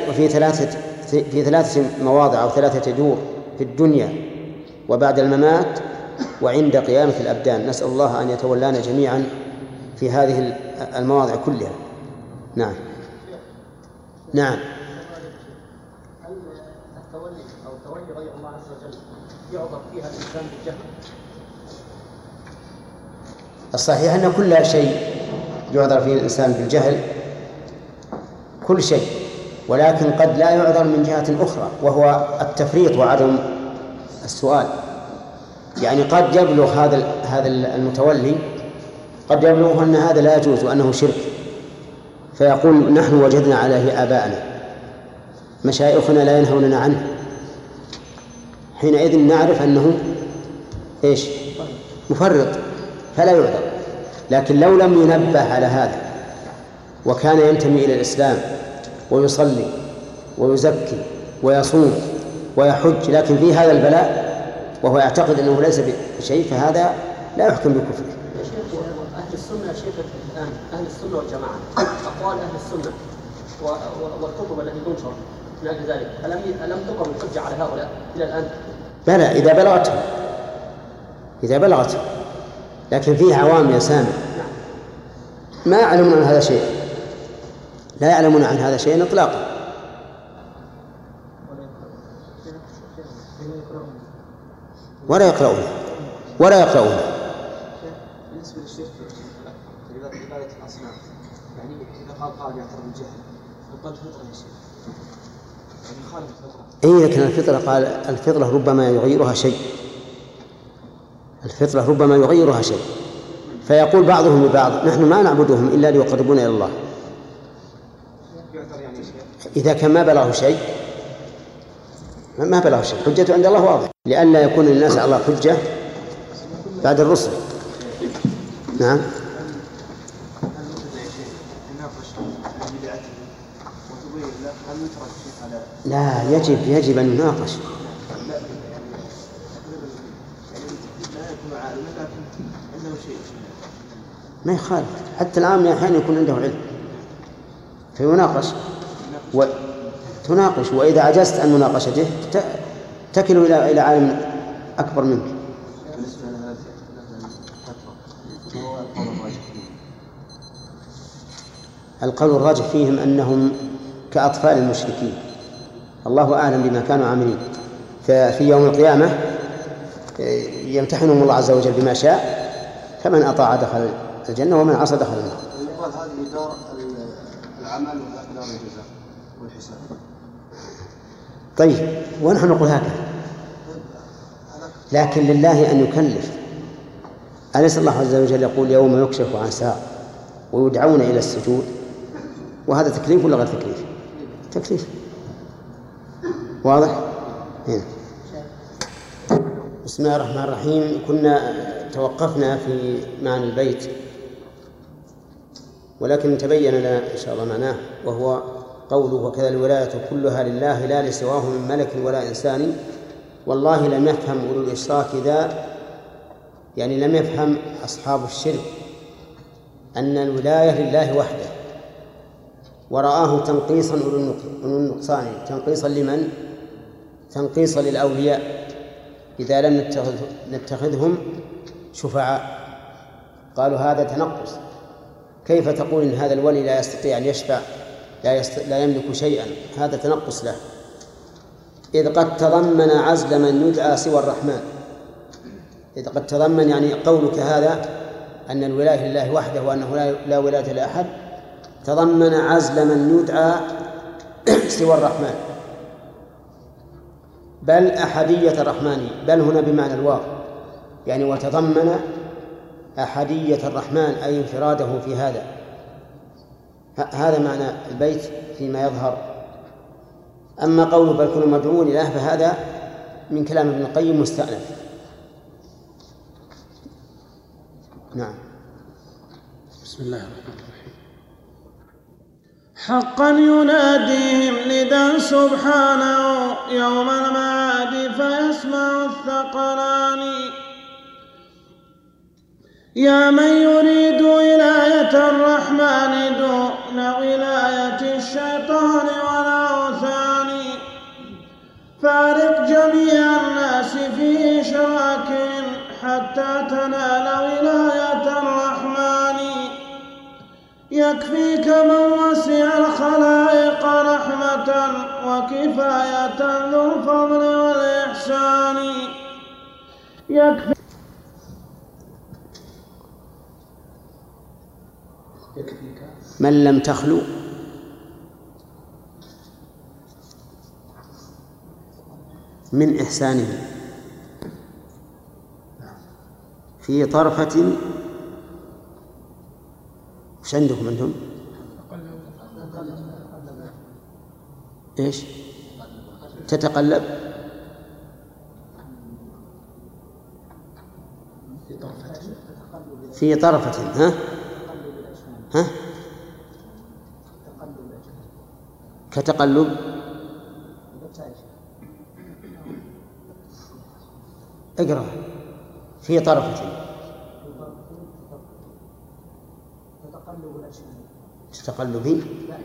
ثلاثة مواضع أو 3 دور: في الدنيا وبعد الممات وعند قيامة الأبدان. نسأل الله أن يتولانا جميعا في هذه المواضع كلها. نعم. هل التولي أو تولي غير الله عز وجل يعذر فيها الإنسان بالجهل؟ الصحيح أن كل شيء يعذر فيه الإنسان بالجهل، كل شيء، ولكن قد لا يعذر من جهة أخرى، وهو التفريط وعدم السؤال. يعني قد يبلغ هذا المتولي، قد يبلغ أن هذا لا يجوز وأنه شرك، فيقول: نحن وجدنا عليه آباءنا، مشايخنا لا ينهوننا عنه. حينئذ نعرف أنه مفرط، فلا يعذر. لكن لو لم ينبه على هذا وكان ينتمي إلى الإسلام ويصلي ويزكي ويصوم ويحج، لكن في هذا البلاء وهو يعتقد أنه ليس بشيء، فهذا لا يحكم بكفره. أهل السنة يا شيخ الآن، أهل السنة والجماعة، أقوال أهل السنة والكتب التي تنشر من أجل ذلك، ألم تقم الحجة على هؤلاء إلى الآن؟ بلى، إذا بلغتهم، لكن فيه عوام يا سامع ما يعلمون عن هذا شيء، لا يعلمون عن هذا شيء إطلاقا. ولا يقرؤون. بالنسبة للشرك في عبادة الأصنام، يعني إذا قال قائل يعترف بالجهل يقال فطرة يا شيخ، يعني خالف الفطرة. لكن الفطرة قال الفطرة ربما يغيرها شيء، فيقول بعضهم لبعض: نحن ما نعبدهم إلا ليقربونا إلى الله. إذا كان ما بلغه شيء حجته عند الله واضح، لئلا يكون للناس على الله حجة بعد الرسل. نعم. لا، يجب أن يناقش. ما يخالف، حتى العام أحيانا يكون عنده علم فيناقش تناقش، وإذا عجزت عن مناقشته تكل إلى عالم أكبر منك. القول الراجح فيهم أنهم كأطفال المشركين، الله أعلم بما كانوا عاملين. ففي يوم القيامة يمتحنهم الله عز وجل بما شاء، فمن أطاع دخل الجنة ومن عصى دخل النار. يقال هذه دار العمل وذاك دار الجزاء والحساب. طيب، ونحن نقول هكذا، لكن لله أن يكلف. أليس الله عز وجل يقول: يوم يكشف عن ساق ويدعون إلى السجود؟ وهذا تكليف ولا غير تكليف؟ تكليف واضح. هنا. بسم الله الرحمن الرحيم. كنا توقفنا في معنى البيت، ولكن تبين لنا إن شاء الله معناه، وهو قوله وكذا الولاية كلها لله لا لسواه من ملك ولا إنسان. والله لم يفهم أولو الإشراك ذا، يعني لم يفهم أصحاب الشرك أن الولاية لله وحده، ورآه تنقيصا أولو النقصان. تنقيصا لمن؟ تنقيصا للأولياء إذا لم نتخذهم شفعاء. قالوا هذا تنقص، كيف تقول إن هذا الولي لا يستطيع أن يشفع، لا يملك شيئا؟ هذا تنقص له، إذ قد تضمن عزل من يدعى سوى الرحمن. إذ قد تضمن يعني قولك هذا أن الولاية لله وحده وأنه لا ولاية لأحد، تضمن عزل من يدعى سوى الرحمن، بل أحدية الرحمن، بل هنا بمعنى الواو، يعني وتضمن أحدية الرحمن أي انفراده في هذا. هذا معنى البيت فيما يظهر. أما قوله بل كل مدعو إله فهذا من كلام ابن القيم مستأنف. نعم. بسم الله الرحمن الرحيم. حقا يناديهم نداء سبحانه يوم المعاد فيسمع الثقلان. يا من يريد ولاية الرحمن دون ولاية الشيطان والأوثان، فارق جميع الناس في إشراك حتى تنال ولاية الرحمن. يكفيك من وسع الخلائق رحمة وكفاية ذو الفضل والإحسان. يكفي من لم تخلو من إحسانه في طرفة. وش عندكم أنتم؟ إيش؟ تتقلب في طرفة. ها؟ كتقلب. اقرأ في طرفة. تتقلب في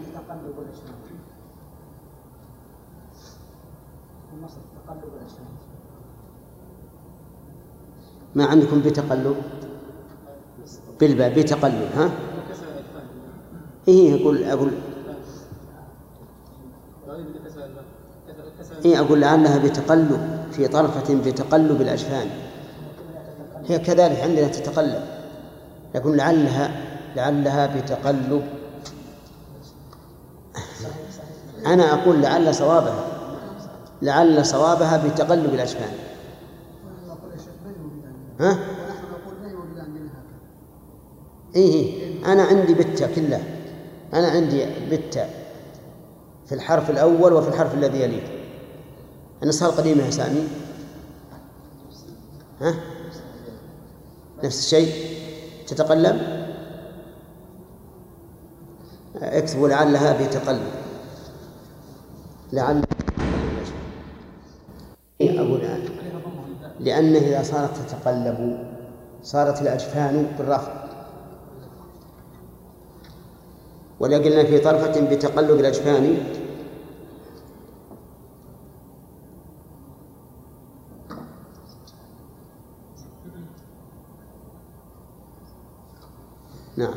ما عندكم بتقلب بالباء بتقلب. ها؟ إيه أقول إيه أقول لعلها بتقلب في طرفة بتقلب الأجفان. هي كذلك عندنا تتقلب، لكن لعلها بتقلب. أنا أقول لعل صوابها بتقلب الأجفان. ها؟ إيه أنا عندي بالتاء كلها، أنا عندي بالتاء في الحرف الأول وفي الحرف الذي يليه. النسخة القديمة يا سامي. ها؟ نفس الشيء تتقلب. اكتبوا لعلها بتقلب. لعل أقول لأنه إذا صارت تتقلب صارت الأجفان بالرفع، ولقلنا في طرفة بتقلب الأجفان. نعم.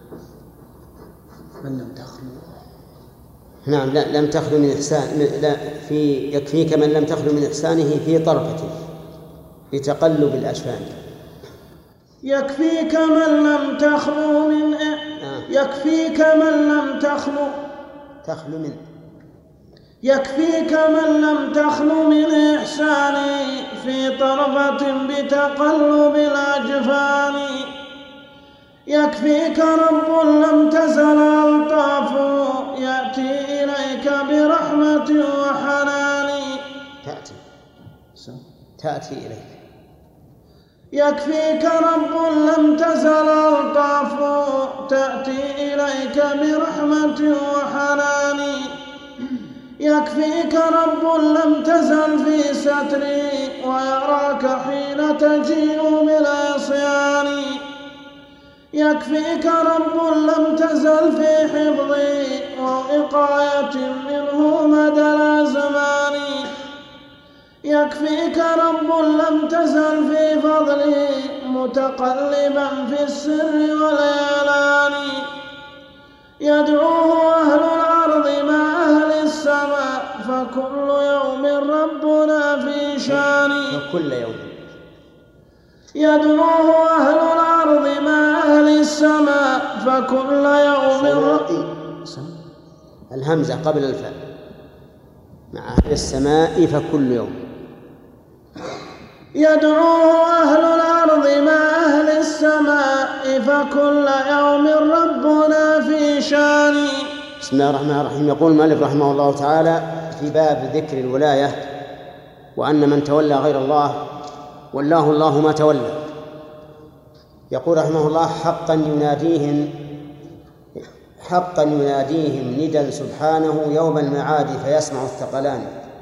من لم تخلو. نعم لا لم تخلو من إحسان. لا في يكفيك من لم تخلو من إحسانه في طرفة بتقلب الأجفان. يكفيك من لم تخلو من يكفيك من لم تخلو من يكفيك من لم تخلو من إحسانه في طرفة بتقلب الأجفان. يكفيك رب لم تزل ألطافه يأتي إليك برحمة وحنان. تأتي إليك. يكفيك رب لم تزل ألطافه تأتي إليك برحمة وحنان. يكفيك رب لم تزل في ستري ويراك حين تجيء بالعصيان. يكفيك رب لم تزل في حفظي ووقاية منه مدى الأزمان. يكفيك رب لم تزل في فضلي متقلبا في السر والإعلان. يدعوه أهل الأرض مع أهل السماء فكل يوم ربنا في شان. فكل يوم يدعوه أهل الأرض مع أهل السماء فكل يوم الهمزة قبل الفاء مع أهل السماء فكل يوم. يدعوه أهل الأرض مع أهل السماء فكل يوم ربنا في شان. بسم الله الرحمن الرحيم. يقول المؤلف رحمه الله تعالى في باب ذكر الولاية وأن من تولى غير الله ولاه الله ما تولى. يقول رحمه الله حقا يناديهم ندى سبحانه يوم المعاد فيسمع الثقلان.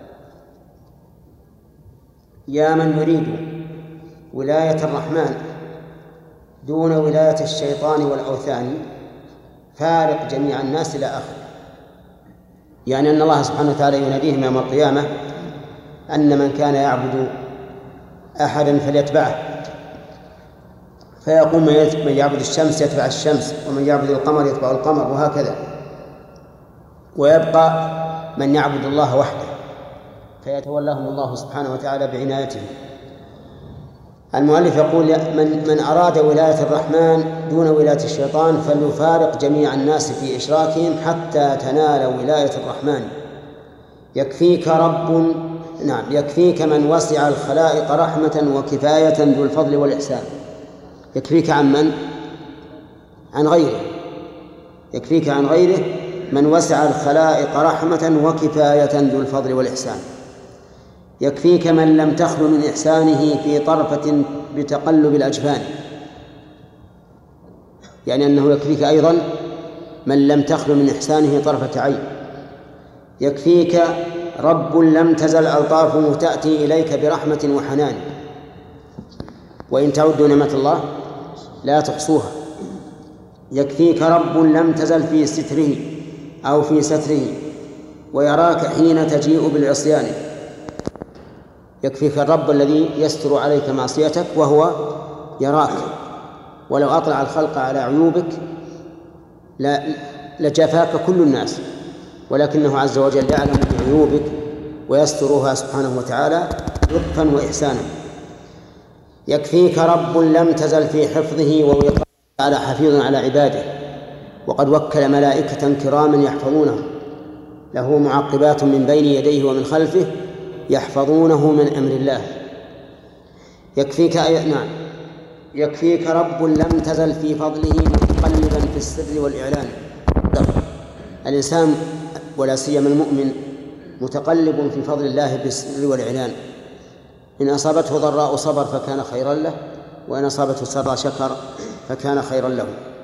يا من يريد ولاية الرحمن دون ولاية الشيطان والأوثان فارق جميع الناس إلى آخر. يعني أن الله سبحانه وتعالى يناديهم يوم القيامة أن من كان يعبد أحدا فليتبعه، فيقوم من يعبد الشمس يتبع الشمس، ومن يعبد القمر يتبع القمر، وهكذا. ويبقى من يعبد الله وحده فيتولاهم الله سبحانه وتعالى بعنايته. المؤلف يقول من أراد ولاية الرحمن دون ولاية الشيطان فليفارق جميع الناس في إشراكهم حتى تنال ولاية الرحمن. يكفيك من وسع الخلائق رحمة وكفاية ذو الفضل والإحسان. يكفيك عن من؟ عن غيره. يكفيك عن غيره من وسع الخلائق رحمة وكفاية ذو الفضل والإحسان. يكفيك من لم تخل من إحسانه في طرفة بتقلب الأجفان. يعني أنه يكفيك أيضا من لم تخل من إحسانه طرفة عين. يكفيك رب لم تزل ألطافه تأتي إليك برحمة وحنان، وإن تعدوا نعمة الله لا تحصوها. يكفيك رب لم تزل في ستره أو في ستره ويراك حين تجيء بالعصيان. يكفيك الرب الذي يستر عليك معصيتك وهو يراك، ولو أطلع الخلق على عيوبك لجفاك كل الناس، ولكنه عز وجل يعلم بعيوبك ويسترها سبحانه وتعالى لطفا وإحسانا. يكفيك رب لم تزل في حفظه ووقايته على حفيظ على عباده، وقد وكل ملائكة كراما يحفظونه له معقبات من بين يديه ومن خلفه يحفظونه من أمر الله. يكفيك رب لم تزل في فضله متقلبا في السر والإعلان. الإنسان ولا سيما المؤمن متقلب في فضل الله بالسر والإعلان. إن أصابته ضراء صبر فكان خيرا له، وإن أصابته سراء شكر فكان خيرا له.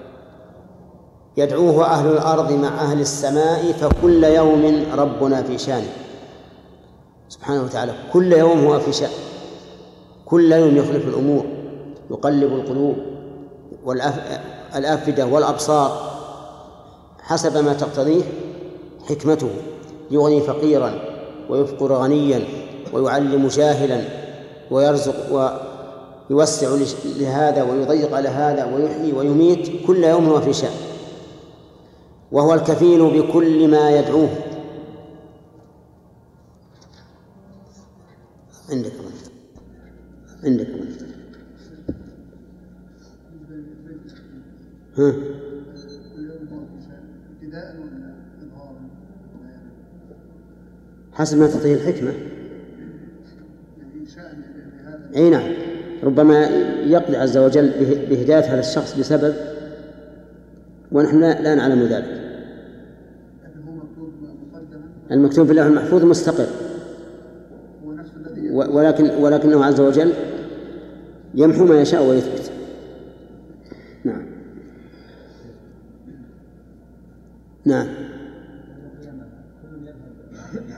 يدعوه أهل الأرض مع أهل السماء فكل يوم ربنا في شان. سبحانه وتعالى كل يوم هو في شأن، كل يوم يخلف الأمور، يقلب القلوب والأفئدة والأبصار حسب ما تقتضيه حكمته. يغني فقيرا ويفقر غنيا ويعلم جاهلا ويرزق ويوسع لهذا ويضيق على هذا ويحيي ويميت. كل يوم هو في شأن، وهو الكفيل بكل ما يدعوه. عندك حسب ما تطيه الحكمة. أي نعم، ربما يقضي عز وجل بهداية هذا الشخص بسبب ونحن لا نعلم ذلك. المكتوب في اللوح المحفوظ مستقر، ولكنه عز وجل يمحو ما يشاء ويثبت. نعم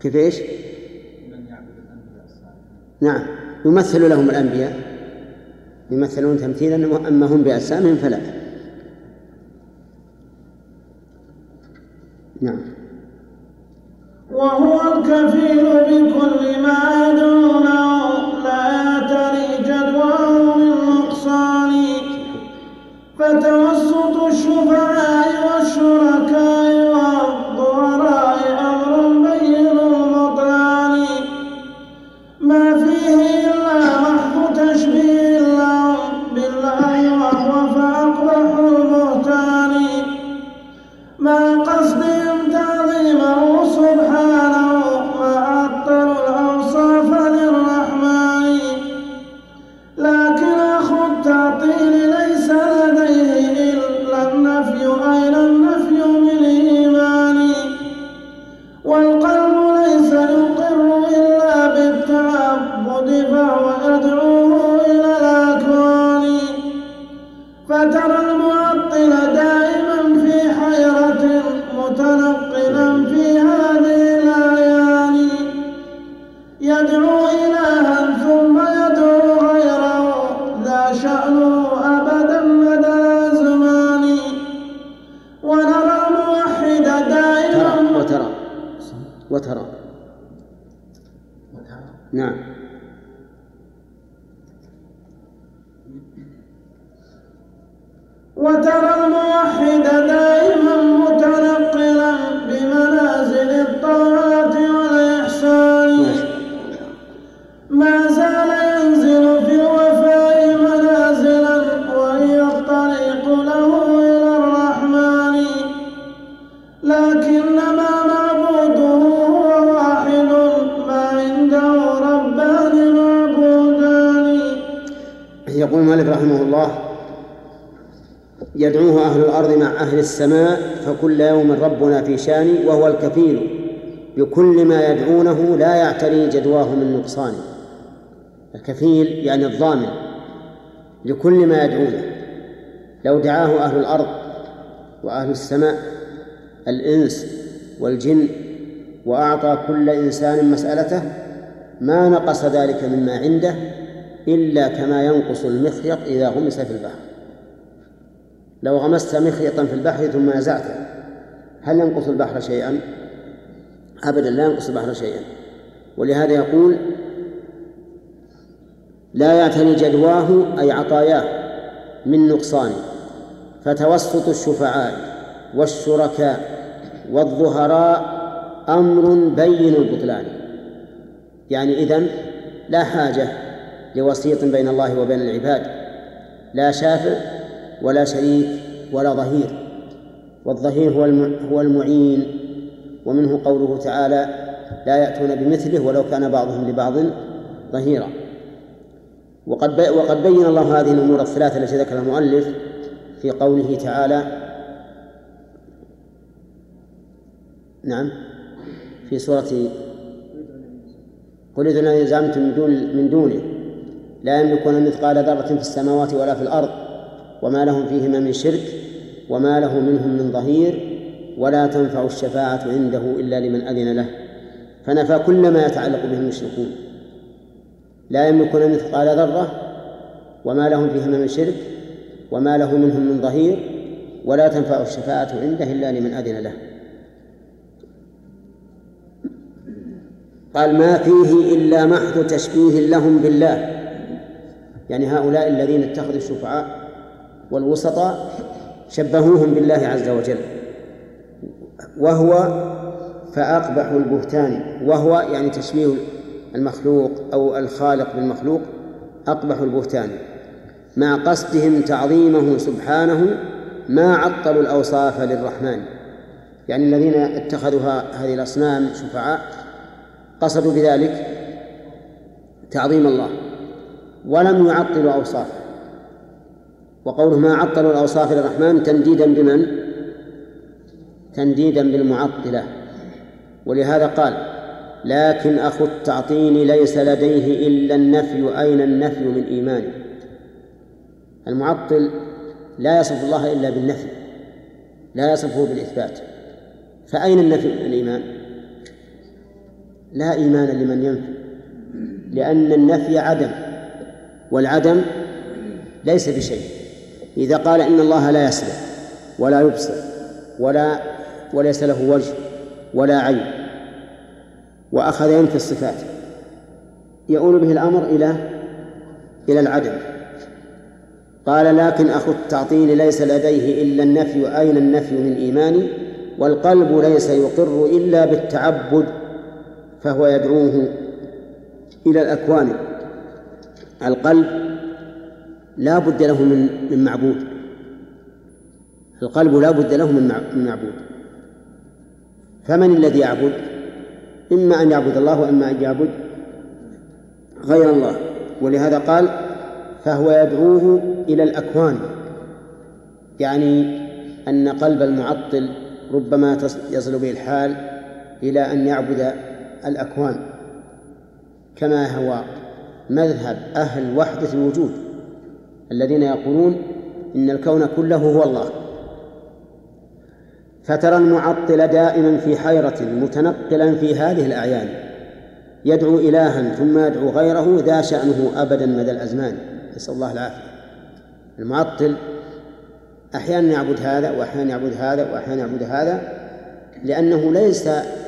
كيف إيش؟ نعم، يمثل لهم الأنبياء، يمثلون تمثيلا، أما هم بأجسامهم فلا. نعم. وهو الكفيل بكل ما يدعونه لا يعتري جدواه من نقصان، فتوسط الشفعاء والشركاء والضراء أمر بين البطلان، ما فيه إلا محض تشبيه لهم بالله وهو فأقبح البهتان، ما قصدهم تعظيمه سبحانه ما عطلوا الأوصاف للرحمن، لكن أخو التعطيل ليس لديه إلا النفي، أين النفي من إيمان، والقلب ليس يقر إلا بالتعبد فهو يدعوه إلى الأكوان، فترى المعطل دائما في حيرة متنقلا في هذه الأعيان، يدعو إلها ثم يدعو غيره ذا شأنه أبدا مدى الأزمان، ونرى الموحد دائما وترى نعم. وترى الموحد دائما متنقلا بمنازل الطاعات والإحسان، ما زال ينزل في الوفاء منازلا وهي الطريق له إلى الرحمن، لكنما معبوده هو واحد ما عنده ربان معبودان. يقول المؤلف رحمه الله: يدعوه أهل الأرض مع أهل السماء فكل يوم ربنا في شان، وهو الكفيل بكل ما يدعونه لا يعتري جدواه من نقصان. الكفيل يعني الضامن لكل ما يدعونه، لو دعاه أهل الأرض وأهل السماء الإنس والجن وأعطى كل إنسان مسألته ما نقص ذلك مما عنده إلا كما ينقص المخيط إذا غمس في البحر. لو غمست مخيطا في البحر ثم نزعته هل ينقص البحر شيئا؟ أبدا لا ينقص البحر شيئا. ولهذا يقول: لا يعتني جدواه أي عطاياه من نقصان، فتوسط الشفعاء والشركاء والظهراء أمر بين البطلان. يعني إذن لا حاجة لوسيط بين الله وبين العباد، لا شافع ولا شريك ولا ظهير. والظهير هو المعين، ومنه قوله تعالى: لا يأتون بمثله ولو كان بعضهم لبعض ظهيرا. وقد بين الله هذه الأمور الثلاثة التي ذكرها المؤلف في قوله تعالى نعم في سورة قل ادعوا الذين زعمتم من دونه لا يملكون مثقال ذرة في السماوات ولا في الأرض وما لهم فيهما من شرك وما له منهم من ظهير ولا تنفع الشفاعة عنده إلا لمن أذن له. فنفى كل ما يتعلق به المشركون. لا يملكون مثقال ذرة وما لهم فيهما من شرك وما له منهم من ظهير ولا تنفع الشفاعة عنده إلا لمن أذن له. قال: ما فيه إلا محض تشبيه لهم بالله، يعني هؤلاء الذين اتخذوا الشفعاء والوسطاء شبهوهم بالله عز وجل. وهو فأقبح البهتان، وهو يعني تشبيه المخلوق أو الخالق بالمخلوق، أقبح البهتان، مع قصدهم تعظيمه سبحانه ما عطلوا الأوصاف للرحمن. يعني الذين اتخذوا هذه الأصنام شفعاء قصدوا بذلك تعظيم الله ولم يعطلوا أوصافه. وقوله ما عطلوا الأوصاف للرحمن تنديدا بمن؟ تنديدا بالمعطلة. ولهذا قال: لكن أخو التعطيل ليس لديه إلا النفي، أين النفي من إيمانه؟ المعطل لا يصف الله إلا بالنفي، لا يصفه بالإثبات، فأين النفي من الإيمان؟ لا إيمان لمن ينفي، لأن النفي عدم، والعدم ليس بشيء. إذا قال إن الله لا يسمع ولا يبصر وليس له وجه ولا عين وأخذ ينفي الصفات يؤول به الأمر إلى العدم. قال لكن أخو التعطيل ليس لديه إلا النفي، أين النفي من إيماني؟ والقلب ليس يقر إلا بالتعبد فهو يدعوه إلى الأكوان. القلب لا بد له من معبود، القلب لا بد له من معبود. فمن الذي يعبد؟ إما أن يعبد الله وإما أن يعبد غير الله. ولهذا قال فهو يدعوه إلى الأكوان، يعني أن قلب المعطل ربما يصل به الحال إلى أن يعبد الأكوان، كما هو مذهب أهل وحدة الوجود الذين يقولون إن الكون كله هو الله. فترى المعطل دائما في حيرة متنقلا في هذه الأعيان، يدعو إلها ثم يدعو غيره ذا شأنه أبدا مدى الأزمان، نسأل الله العافية. المعطل أحيانا يعبد هذا وأحيانا يعبد هذا وأحيانا يعبد هذا، لأنه ليس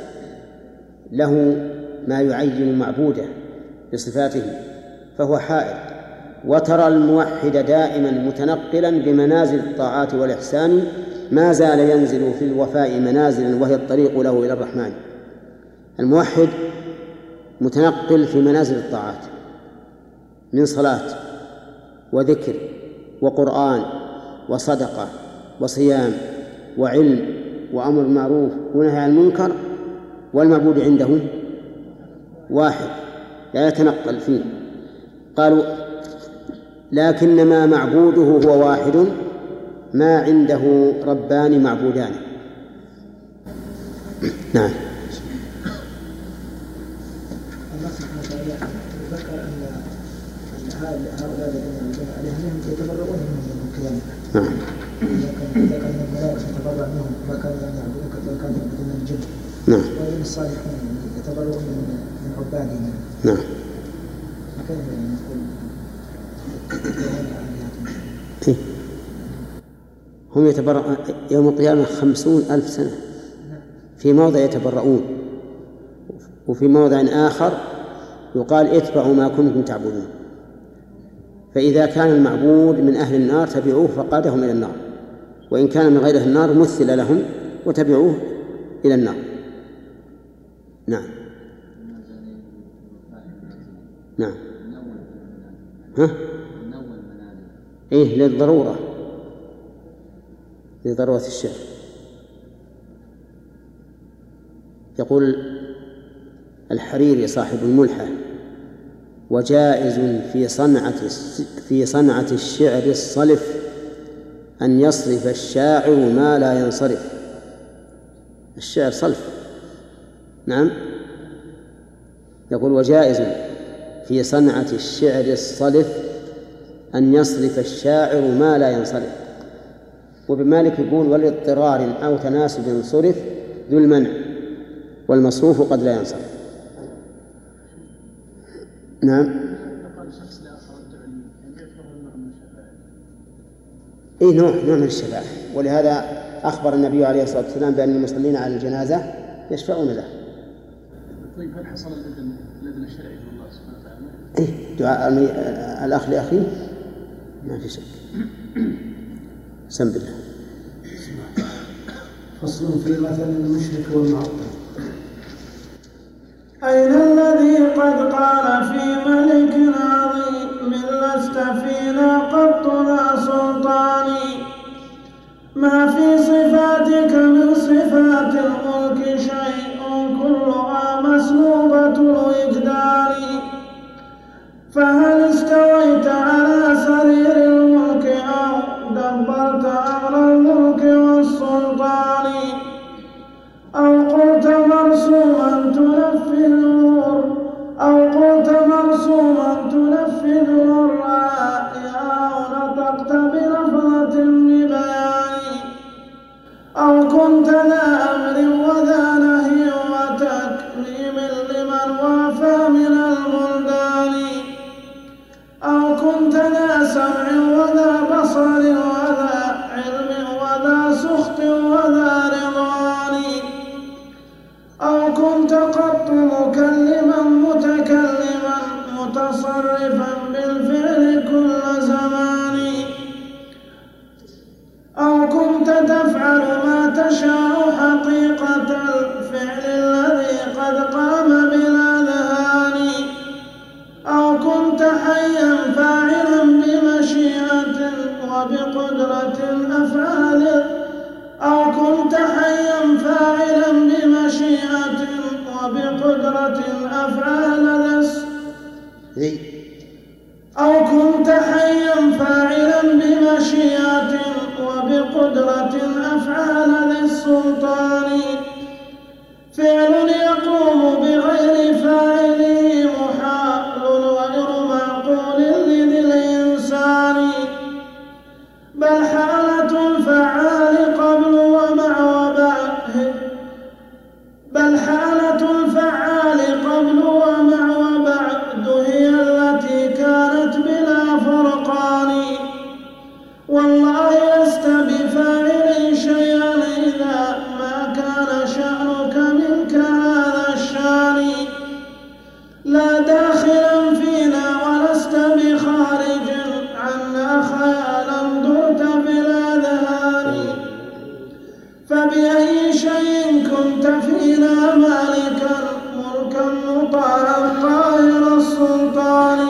له ما يعين معبوده بصفاته، فهو حائر. وترى الموحد دائما متنقلا بمنازل الطاعات والإحسان، ما زال ينزل في الوفاء منازلا وهي الطريق له إلى الرحمن. الموحد متنقل في منازل الطاعات من صلاة وذكر وقرآن وصدقة وصيام وعلم وأمر بالمعروف ونهي عن المنكر، والمعبود عنده واحد لا يتنقل فيه. قالوا لكنما معبوده هو واحد، ما عنده ربان معبودان. نعم. الله سبحانه وتعالى ذكر أن هؤلاء الذين عليهم يتبرؤون منهم يوم القيامة. نعم. إذا كان الملائكة يتبرأ منهم ما كانوا يعبدون كما كانوا يعبدون الجن. نعم. وإن الصالحون يتبرؤون من عبادهم. نعم. فكيف نقول إيه؟ هم يتبرؤون يوم القيامة 50,000 سنة في موضع يتبرؤون، وفي موضع آخر يقال اتبعوا ما كنتم تعبدون. فإذا كان المعبود من أهل النار تبعوه فقادهم إلى النار، وإن كان من غير النار مثل لهم وتبعوه إلى النار. نعم. نعم. ها؟ إيه للضرورة، لضرورة الشعر. يقول الحريري صاحب الملحة: وجائز في صنعة الشعر الصلف أن يصرف الشاعر ما لا ينصرف. الشعر صلف. نعم. يقول وجائز في صنعة الشعر الصلف أن يصرف الشاعر ما لا ينصرف. وبمالك يقول ولاضطرار أو تناسب صرف ذو المنع، والمصروف قد لا ينصرف. نعم. إيه نوع من الشفاعة، ولهذا أخبر النبي عليه الصلاة والسلام بأن المصلين على الجنازة يشفعون له. طيب هل حصل الإذن الشرعي من الله سبحانه وتعالى؟ إيه دعاء الأخ لأخيه ما في شك. سم بالله. فصل في مثل المشرك والمعطل. أين الذي قد قال في ملك عظيم لست فينا قط لا سلطاني، ما في صفاتك من صفات الملك شيء كلها مسلوبة الوجدان، فهل استويت على سرير الملك أو دبرت أمر الملك والسلطان، أو قلت مرسوما تنفذ الأمور أو قلت مرسوما تنفذ الرأي أو نطقت بلفظة ببيان، أو كنت ذا أمر وذا نهي وتكريم لمن بمن وافى من البلدان أو كنت ذا سمع وذا بصر وذا علم وذا سخط وذا رضوان أو كنت قط مكلما متكلما متصرفا بالفعل كل زمان أو كنت تفعل ما تشاء حقيقة الفعل الذي قد قام بالأذهان أو كنت حيا فاعلا بمشيئة وبقدرة الأفعال أو كنت حيا فاعلا بمشيئة وبقدرة الأفعال أو كنت حيا فاعلا بمشيئة وبقدرة أفعال ذي السلطان فعل يقوم بغير فاعله محال غير معقول لذي الإنسان بل حالة الفعال قبل ومع وبعد بل حالة الفعال قبل ومع وبعد هي التي كانت بلا فرقان والله لست بفاعل شيئا إذا ما كان شأنك منك هذا الشان لا داخلا فينا ولست بخارج عنا خيالا درت بالأذهان فبأي شيء كنت فينا مالكا ملكا مطاعا طاهر السلطان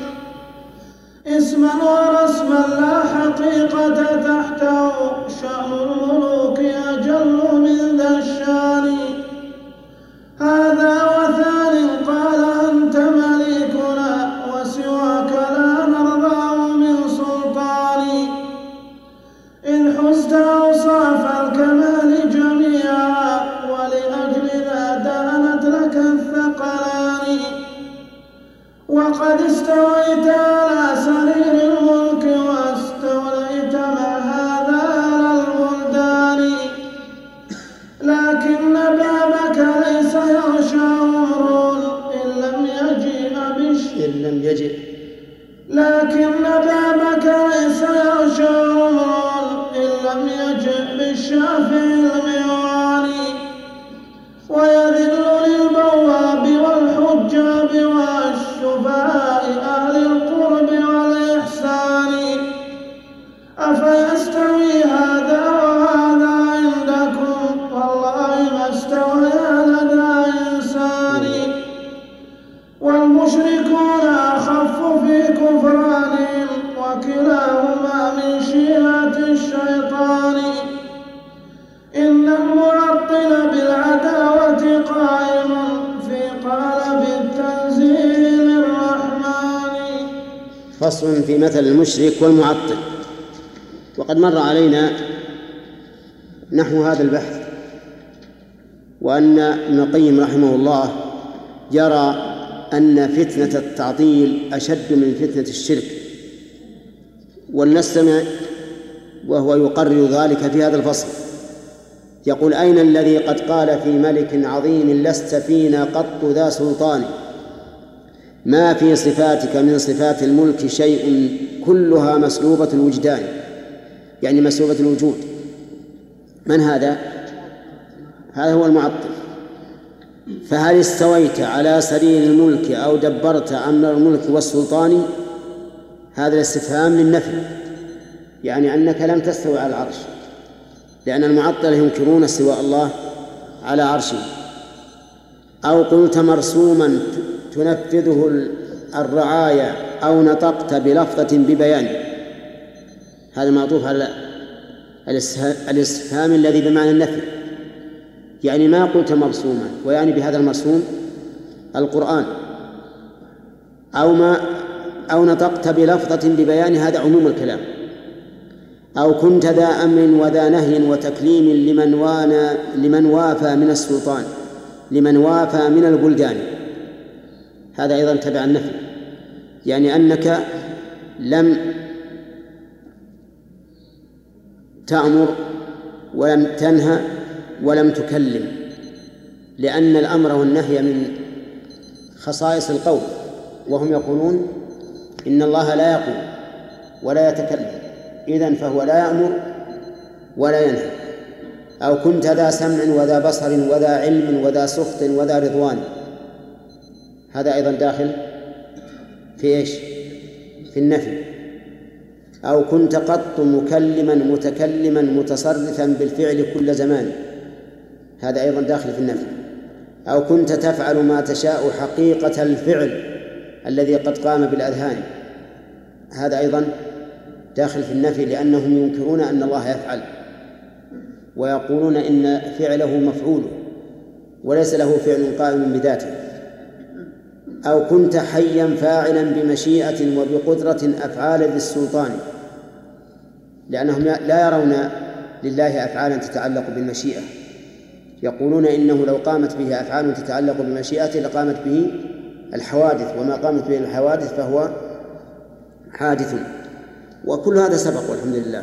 اسما ورسما لا حقيقة تحته شأن الملوك أجل من ذا الشان هذا وثان قال أنت مليكنا وسواك لا نرضى من سلطان إن حزت أوصاف الكمال جميعا ولأجل ذا دانت لك الثقلان وقد استويت على سرير الملك واستوليت مع هذا على البلدان لكن بابك ليس يغشاه امر إن لم يجئ لكن بابك ليس يغشاه امر إن لم يجئ بالشافع الميوان ويذل للبواب والحجاب والشفاء أهل القرب والإحسان أفيستوي هذا وهذا عندكم والله ما استويا لدى إنسان والمشركون أخف في كفرانهم وكلاهما من شيعة الشيطان إن المعطل بالعداوة قائم في قالب التنزيل الرحمن. فصل في مثل المشرك والمعطل. وقد مر علينا نحو هذا البحث وأن ابن القيم رحمه الله يرى أن فتنة التعطيل أشد من فتنة الشرك ولنستمع وهو يقرر ذلك في هذا الفصل. يقول أين الذي قد قال في ملك عظيم لست فينا قط ذا سلطان ما في صفاتك من صفات الملك شيء كلها مسلوبة الوجدان يعني مسلوبة الوجود. من هذا؟ هذا هو المعطل. فهل استويت على سرير الملك أو دبرت أمر الملك والسلطان؟ هذا الاستفهام للنفي يعني أنك لم تستوي على العرش لأن المعطلة ينكرون استواء الله على عرشه. أو قلت مرسوما تنفذه الرعايا أو نطقت بلفظة ببيان. هذا معطوف على الاستفهام الذي بمعنى النفي يعني ما قلت مرسوما ويعني بهذا المرسوم القرآن أو نطقت بلفظة ببيان هذا عموم الكلام. أو كنت ذا أمر وذا نهي وتكليم لمن وافى من السلطان لمن وافى من البلدان. هذا أيضا تبع النفي يعني أنك لم تأمر ولم تنهى ولم تكلم لأن الأمر والنهي خصائص القول، وهم يقولون إن الله لا يقول ولا يتكلم، إذن فهو لا يأمر ولا ينهى. أو كنت ذا سمع وذا بصر وذا علم وذا سخط وذا رضوان، هذا أيضا داخل في إيش؟ في النفي. أو كنت قط مكلما متكلما متصرفا بالفعل كل زمان، هذا أيضا داخل في النفي. أو كنت تفعل ما تشاء حقيقة الفعل الذي قد قام بالأذهان، هذا أيضا داخل في النفي، لأنهم ينكرون أن الله يفعل ويقولون إن فعله مفعول وليس له فعل قائم بذاته. أو كنت حيا فاعلا بمشيئة وبقدرة أفعال ذي السلطان، لأنهم لا يرون لله أفعالا تتعلق بالمشيئة، يقولون إنه لو قامت به أفعال تتعلق بمشيئته لقامت به الحوادث، وما قامت به الحوادث فهو حادث. وكل هذا سبق والحمد لله.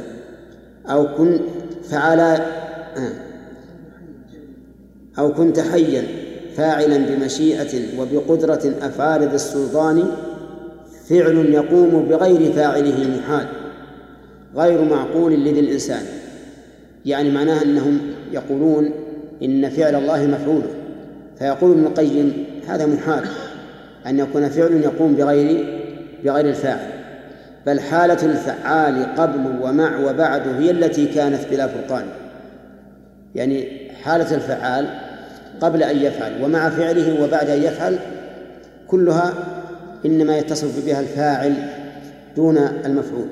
أو كنت حيا فاعلا بمشيئة وبقدرة أفعال ذي السلطان، فعل يقوم بغير فاعله محال غير معقول لذي الإنسان. يعني معناها أنهم يقولون إن فعل الله مفعول، فيقول ابن القيم هذا محال أن يكون فعل يقوم بغير الفاعل، بل حالة الفعال قبل ومع وبعد هي التي كانت بلا فرقان. يعني حالة الفعال قبل أن يفعل ومع فعله وبعد أن يفعل كلها إنما يتصف بها الفاعل دون المفعول.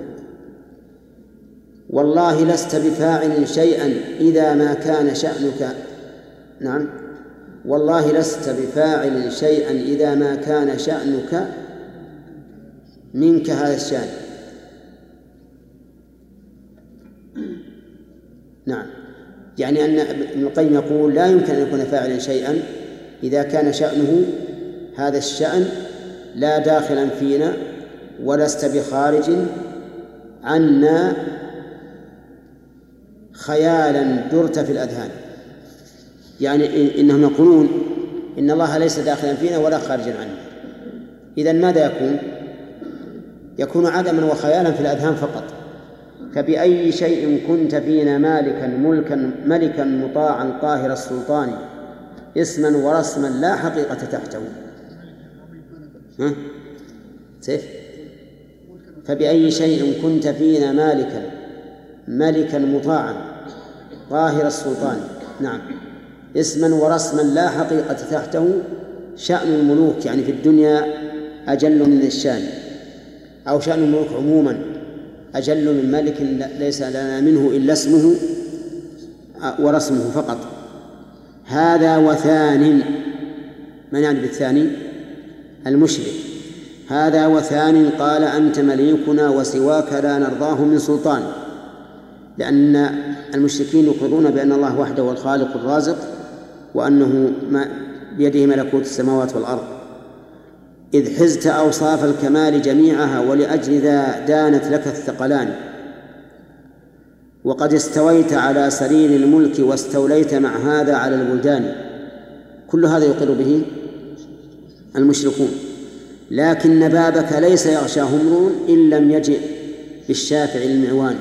والله لست بفاعل شيئا إذا ما كان شأنك، نعم، والله لست بفاعل شيئا إذا ما كان شأنك منك هذا الشأن. نعم، يعني أن ابن القيم يقول لا يمكن أن يكون فاعلا شيئا إذا كان شأنه هذا الشأن لا داخلا فينا ولست بخارج عنا خيالا درت في الأذهان. يعني إنهم يقولون إن الله ليس داخلا فينا ولا خارجا عنا، إذن ماذا يكون عدما وخيالا في الأذهان فقط. فبأي شيء كنت فينا مالكا ملكا مطاعا قاهر السلطان، اسما ورسما لا حقيقة تحته. سيف. فبأي شيء كنت فينا ملكا مطاعا قاهر السلطان، نعم، اسما ورسما لا حقيقة تحته. شأن الملوك يعني في الدنيا أجل من الشان، أو شأن الملوك عموما أجل من ملك ليس لنا منه إلا اسمه ورسمه فقط. هذا وثان، من يعني بالثاني؟ المشرك. هذا وثان قال أنت مليكنا وسواك لا نرضاه من سلطان، لأن المشركين يقرون بأن الله وحده هو الخالق الرازق، وأنه بيده ملكوت السماوات والأرض. إذ حزت أوصاف الكمال جميعها ولأجل ذا دانت لك الثقلان، وقد استويت على سرير الملك واستوليت مع هذا على البلدان. كل هذا يقر به المشركون، لكن بابك ليس يغشاه امرؤ إن لم يجئ بالشافع المعوان.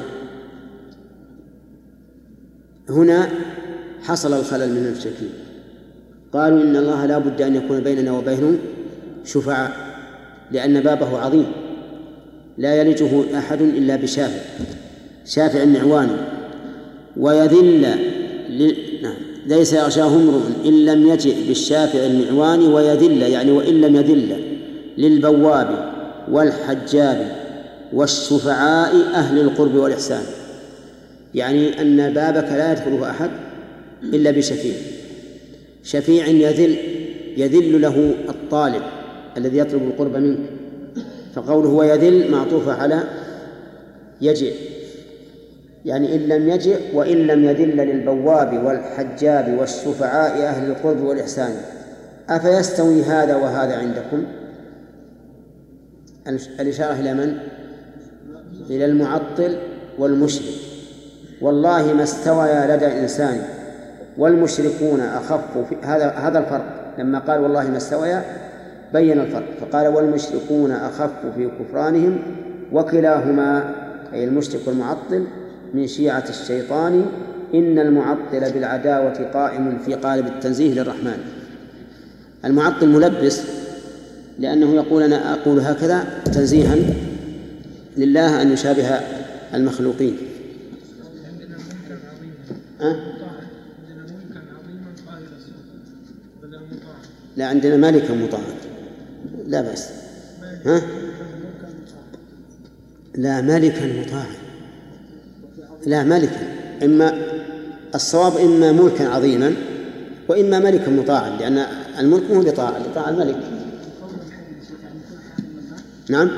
هنا حصل الخلل من المشركين، قالوا إن الله لا بد أن يكون بيننا وبينه شفعاء، لأن بابه عظيم لا يلجه أحد إلا بشافع، شافع المعوان. ويذل ليس يغشاه امرؤ إن لم يجئ بالشافع المعوان، ويذل يعني وإن لم يذل للبواب والحجاب والشفعاء أهل القرب والإحسان، يعني أن بابك لا يدخله أحد إلا بشفيع، شفيع يذل له الطالب الذي يطلب القرب منك. فقوله ويذل معطوف على يجئ، يعني إن لم يجئ وإن لم يذل للبواب والحجاب والشفعاء أهل القرب والإحسان. أفيستوي هذا وهذا عندكم؟ الإشارة إلى من؟ إلى المعطل والمشرك. والله ما استوى لدى إنسان، والمشركون أخف. هذا الفرق. لما قال والله ما استوى بين الفرق فقال والمشركون أخف في كفرانهم وكلاهما أي المشرك والمعطل من شيعة الشيطان إن المعطل بالعداوة قائم في قالب التنزيه للرحمن. المعطل ملبس لأنه يقول أنا أقول هكذا تنزيها لله أن يشابه المخلوقين. لا عندنا مالكا مطاعا لا بأس. لا مالكا مطاعا لا مالكا إما الصواب إما ملكا عظيما وإما ملكا مطاعا لأن الملك مو لطاعة الملك. نعم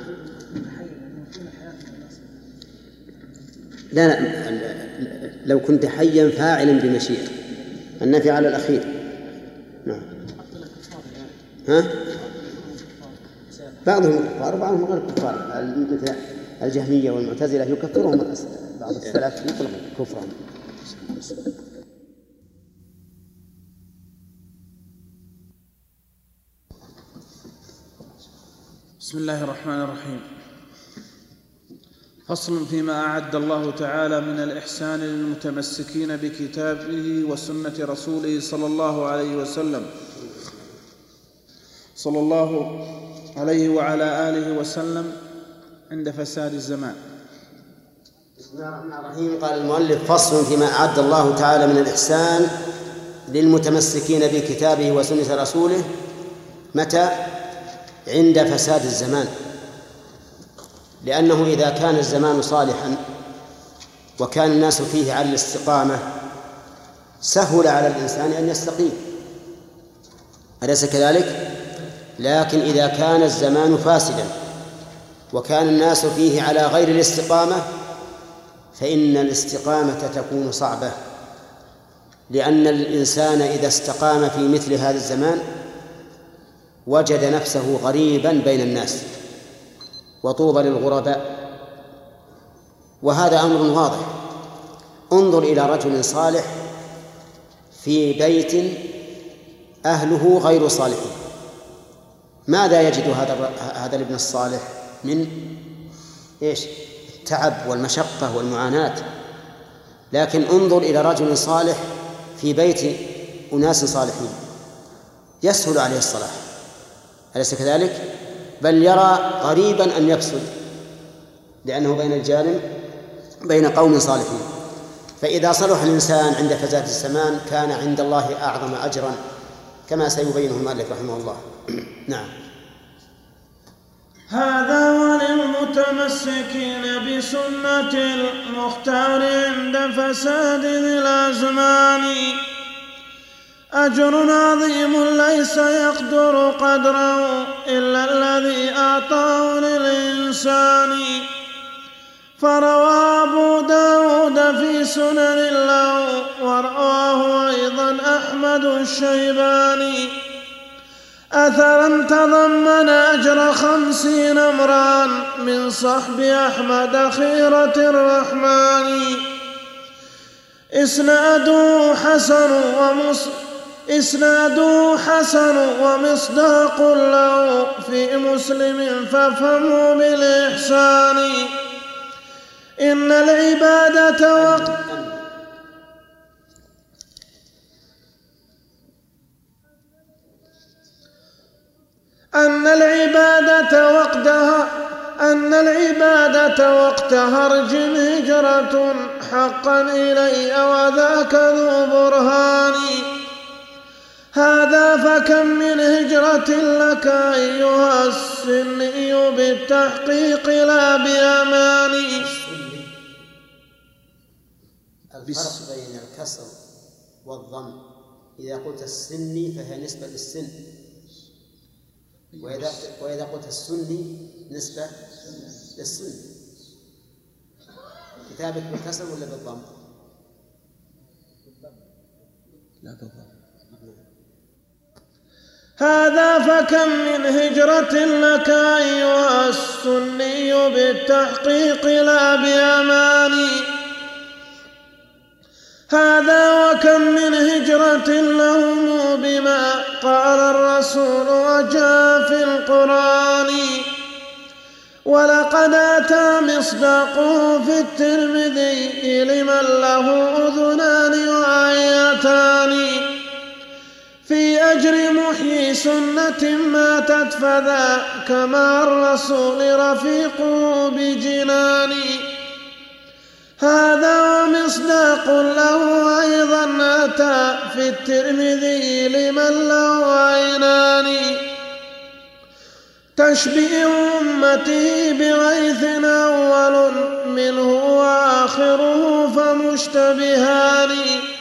لا لو كنت حيا فاعلا بمشيئة النفي على الأخير. نعم بعضهم كفار وبعضهم غير كفار مثل الجهمية والمعتزلة يكفرهم بعض السلف يطلق كفرهم. بسم الله الرحمن الرحيم. فصل فيما أعد الله تعالى من الإحسان للمتمسكين بكتابه وسنة رسوله صلى الله عليه وسلم صلى الله عليه وعلى آله وسلم عند فساد الزمان. بسم الله الرحمن الرحيم. قال المؤلف فصل فيما أعد الله تعالى من الإحسان للمتمسكين بكتابه وسنة رسوله متى؟ عند فساد الزمان، لأنه إذا كان الزمان صالحا وكان الناس فيه على الاستقامة سهل على الإنسان أن يستقيم، أليس كذلك؟ لكن إذا كان الزمان فاسدا وكان الناس فيه على غير الاستقامة فإن الاستقامة تكون صعبة، لأن الإنسان إذا استقام في مثل هذا الزمان وجد نفسه غريبا بين الناس وطوبى للغرباء. وهذا أمر واضح. انظر إلى رجل صالح في بيت أهله غير صالحين، ماذا يجد هذا الابن الصالح من إيش؟ التعب والمشقة والمعاناة. لكن انظر إلى رجل صالح في بيت أناس صالحين يسهل عليه الصلاح، أليس كذلك؟ بل يرى غريبا أن يفسد لأنه بين الجانب بين قوم صالحين. فإذا صلح الإنسان عند فساد الزمان كان عند الله أعظم أجرا كما سيبينه المؤلف رحمه الله. نعم. هذا وللمتمسكين بسنة المختار عند فساد الأزمان أجر عظيم ليس يقدر قدره إلا الذي أعطاه للإنسان. فروى أبو داود في سنن له ورواه أيضا أحمد الشيباني أثرا تضمن أجر 50 امرأ من صحب أحمد خيرة الرحمن. إسناده حسن ومصداق له في مسلم فافهموا بالإحسان. إن العبادة وقت هرج هجرة حقا إلي وذاك ذو برهان. هذا فكم من هجرة لك أيها السني بالتحقيق لا بأماني. الفرق بين الكسر والضم، إذا قلت السني فهي نسبة للسن، وإذا قلت السني نسبة للسن. كتابك بالكسر ولا بالضم؟ لا بالضم. هذا فكم من هجرة لك أيها السني بالتحقيق لا بأماني. هذا وكم من هجرة لهم بما قال الرسول وجاء في القرآن. ولقد أتى مصداقه في الترمذي لمن له أذنان وعيتان في أجر محيي سنة ماتت فذاك مع الرسول رفيقه بجنان. هذا ومصداق له أيضا أتى في الترمذي لمن له عينان تشبيه أمته بغيث أول منه وآخره فمشتبهان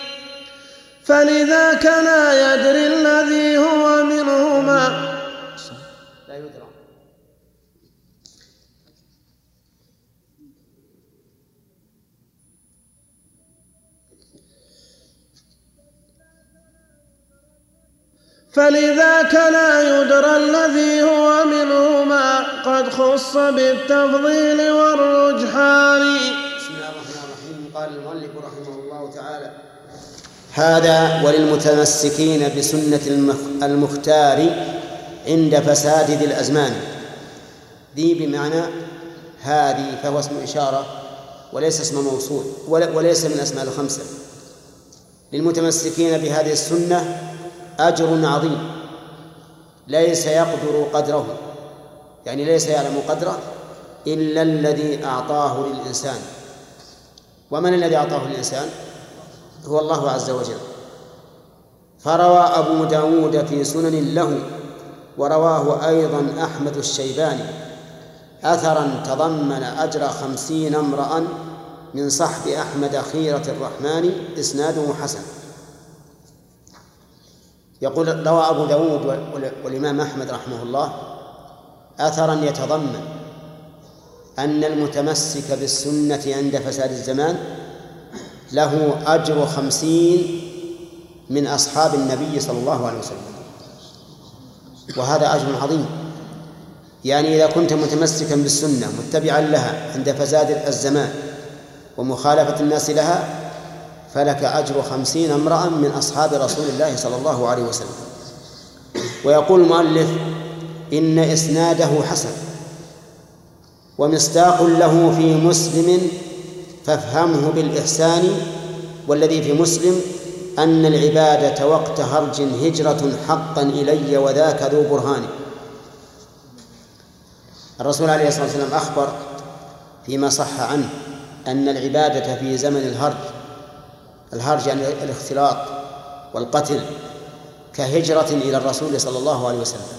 فلذاك لا يدري الذي هو منهما لا يدرى. فلذاك لا يدرى الذي هو منهما قد خص بالتفضيل والرجحان. بسم الله الرحمن الرحيم. قال المؤلف رحمه الله تعالى: هذا وللمتمسكين بسنة المختار عند فساد ذي الأزمان. ذي بمعنى هذه، فهو اسم إشارة وليس اسم موصول وليس من أسماء الخمسة. للمتمسكين بهذه السنة أجر عظيم ليس يقدر قدره، يعني ليس يعلم قدره إلا الذي أعطاه للإنسان. ومن الذي أعطاه للإنسان؟ هو الله عز وجل. فروى أبو داود في سنن له، ورواه أيضا أحمد الشيباني، أثرا تضمن أجر 50 امرأ من صحب أحمد خيرة الرحمن، إسناده حسن. يقول روى أبو داود والإمام أحمد رحمه الله أثرا يتضمن أن المتمسك بالسنة عند فساد الزمان له أجر 50 من أصحاب النبي صلى الله عليه وسلم، وهذا أجر عظيم. يعني إذا كنت متمسكا بالسنة متبعا لها عند فساد الزمان ومخالفة الناس لها فلك أجر 50 امرأ من أصحاب رسول الله صلى الله عليه وسلم. ويقول المؤلف إن إسناده حسن ومصداق له في مسلم فافهمه بالإحسان. والذي في مسلم أن العبادة وقت هرج هجرة حقا إلي وذاك ذو برهان. الرسول عليه الصلاة والسلام أخبر فيما صح عنه أن العبادة في زمن الهرج يعني الاختلاط والقتل كهجرة إلى الرسول صلى الله عليه وسلم.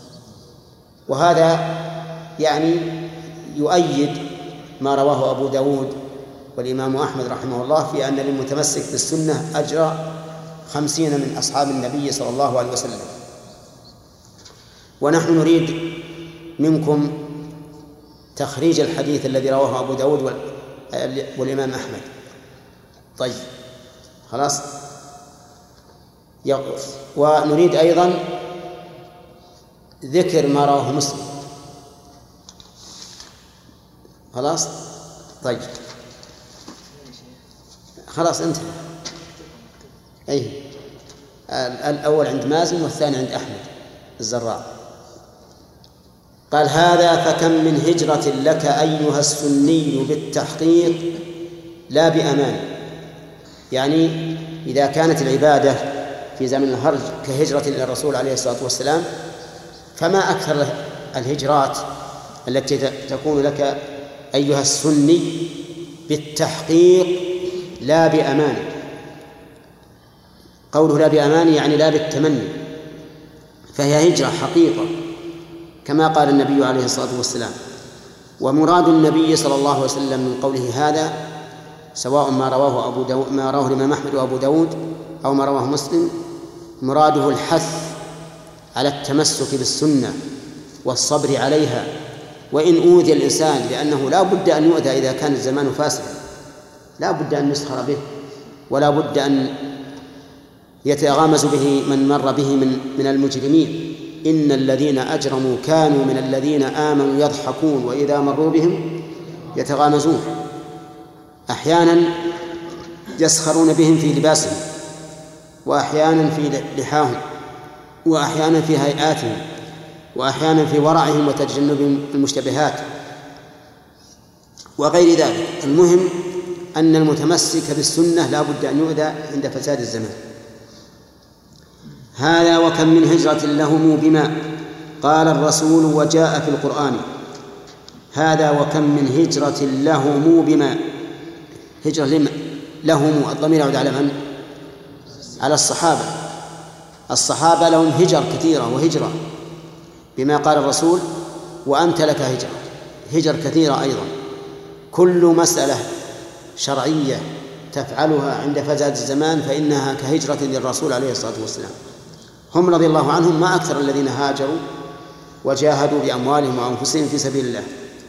وهذا يعني يؤيد ما رواه أبو داود والإمام أحمد رحمه الله في أن للمتمسك بالسنة أجر 50 من أصحاب النبي صلى الله عليه وسلم. ونحن نريد منكم تخريج الحديث الذي رواه أبو داود والإمام أحمد. طيب خلاص. ونريد أيضا ذكر ما رواه مسلم. خلاص. طيب خلاص انتهى. أي الأول عند مازن والثاني عند أحمد الزراع. قال: هذا فكم من هجرة لك أيها السني بالتحقيق لا بأمان. يعني إذا كانت العبادة في زمن الهرج كهجرة إلى الرسول عليه الصلاة والسلام فما أكثر الهجرات التي تكون لك أيها السني بالتحقيق لا بأمان. قوله لا بأمان يعني لا بالتمني، فهي هجرة حقيقة كما قال النبي عليه الصلاة والسلام. ومراد النبي صلى الله عليه وسلم من قوله هذا سواء ما رواه الإمام أحمد وأبو داود أو ما رواه مسلم، مراده الحث على التمسك بالسنة والصبر عليها، وإن أوذي الإنسان، لأنه لا بد أن يؤذى إذا كان الزمان فاسدا، لا بد أن يسخر به، ولا بد أن يتغامز به من مر به من المجرمين. إن الذين أجرموا كانوا من الذين آمنوا يضحكون وإذا مروا بهم يتغامزون. أحيانا يسخرون بهم في لباسهم، وأحيانا في لحاهم، وأحيانا في هيئاتهم، وأحيانا في ورعهم وتجنب المشتبهات وغير ذلك. المهم أن المتمسك بالسنة لا بد أن يؤذى عند فساد الزمان. هذا وكم من هجرة لهم بما قال الرسول وجاء في القرآن. هذا وكم من هجرة لهم بما، هجرة لهم الضمير يعود على من؟ على الصحابة. الصحابة لهم هجر كثيرة وهجرة بما قال الرسول وأنت لك هجر كثيرة أيضا. كل مسألة شرعية تفعلها عند فساد الزمان فإنها كهجرة للرسول عليه الصلاة والسلام. هم رضي الله عنهم ما أكثر الذين هاجروا وجاهدوا بأموالهم وأنفسهم في سبيل الله.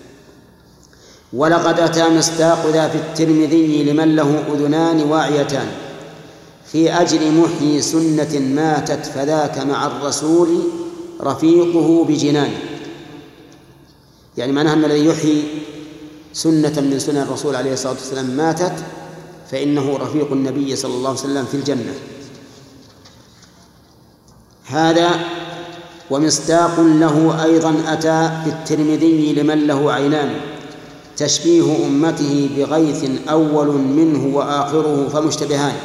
ولقد أتى مصداق ذا في الترمذي لمن له أذنان واعيتان في أجل محيي سنة ماتت فذاك مع الرسول رفيقه بجنان. يعني معناها أن الذي يحيي سنة من سنن الرسول عليه الصلاة والسلام ماتت فإنه رفيق النبي صلى الله عليه وسلم في الجنة. هذا ومصداق له أيضا أتى في الترمذي لمن له عينان تشبيه أمته بغيث أول منه وآخره فمشتبهان.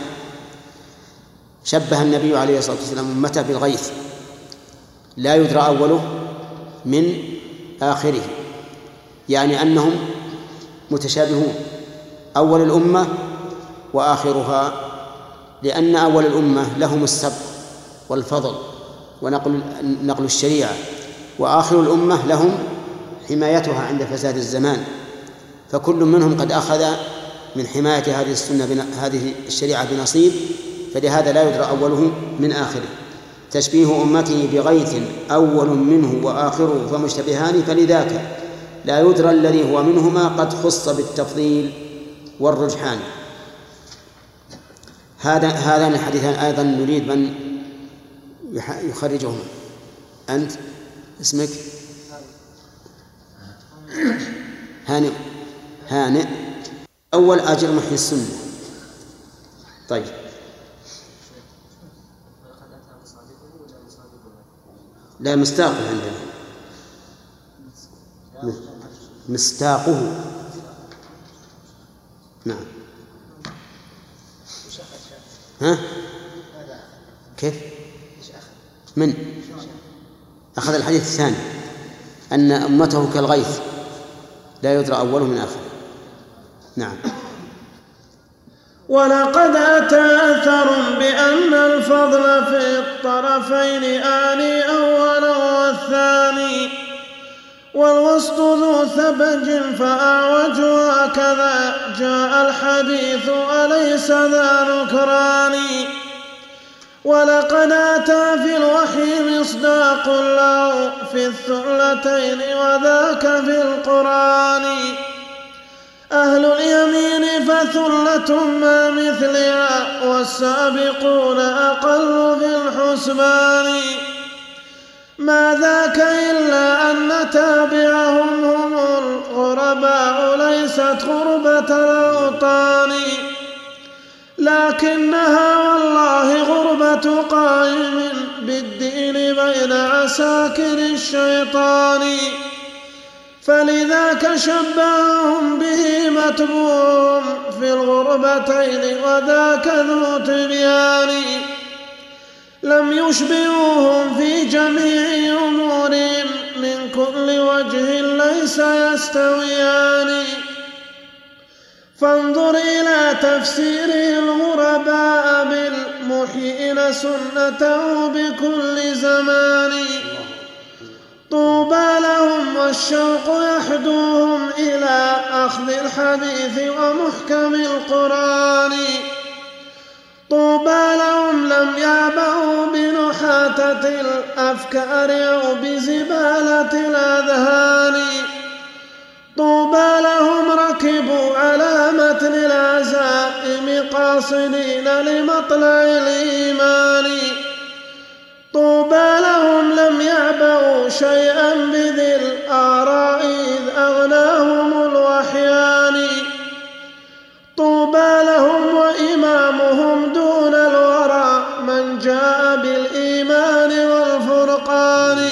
شبه النبي عليه الصلاة والسلام أمته بالغيث لا يدرى أوله من آخره، يعني أنهم متشابهون، أول الأمة وآخرها، لأن أول الأمة لهم السبق والفضل ونقل الشريعة، وآخر الأمة لهم حمايتها عند فساد الزمان، فكل منهم قد أخذ من حماية هذه السنة هذه الشريعة بنصيب، فلهذا لا يدرى أوله من آخره. تشبيه أمته بغيث أول منه وآخره فمشتبهان فلذاك لا يدرى الذي هو منهما قد خص بالتفضيل والرجحان. هذان الحديثان أيضا نريد من يخرجهما. أنت اسمك؟ هانئ. أول أجر محيي السنة. طيب لا مصداقه عندنا، مصداقه. نعم. ها كيف من أخذ الحديث الثاني أن أمته كالغيث لا يدرى أوله من آخره. نعم. ولقد أتى أثر بأن الفضل في الطرفين آني أولا والثاني، والوسط ذو ثبج فأعوج، هكذا جاء الحديث أليس ذا نكران. ولقد أتى في الوحي مصداق له في الثلتين وذاك في القرآن. أهل اليمين فثلة ما مثلها والسابقون أقل في الحسبان. ما ذاك إلا أن تابعهم هم الغرباء ليست غربة الأوطان، لكنها والله غربة قائم بالدين بين عساكر الشيطان. فلذاك شبههم به متبوع في الغربتين وذاك ذو تبيان. لم يشبهوهم في جميع أمورهم من كل وجه ليس يستويان. فانظر إلى تفسيره الغرباء بالمحيين سنته بكل زمان. طوبى لهم والشوق يحدوهم إلى أخذ الحديث ومحكم القرآن. طوبى لهم لم يعبأوا بنحاتة الأفكار أو بزبالة الأذهان. طوبى لهم ركبوا على متن العزائم قاصدين لمطلع الإيمان. طوبى لهم لم يعبأوا شيئا بذي الآراء إذ أغناهم الوحيان. طوبى لهم وإمامهم دون الورى من جاء بالإيمان الأزمان.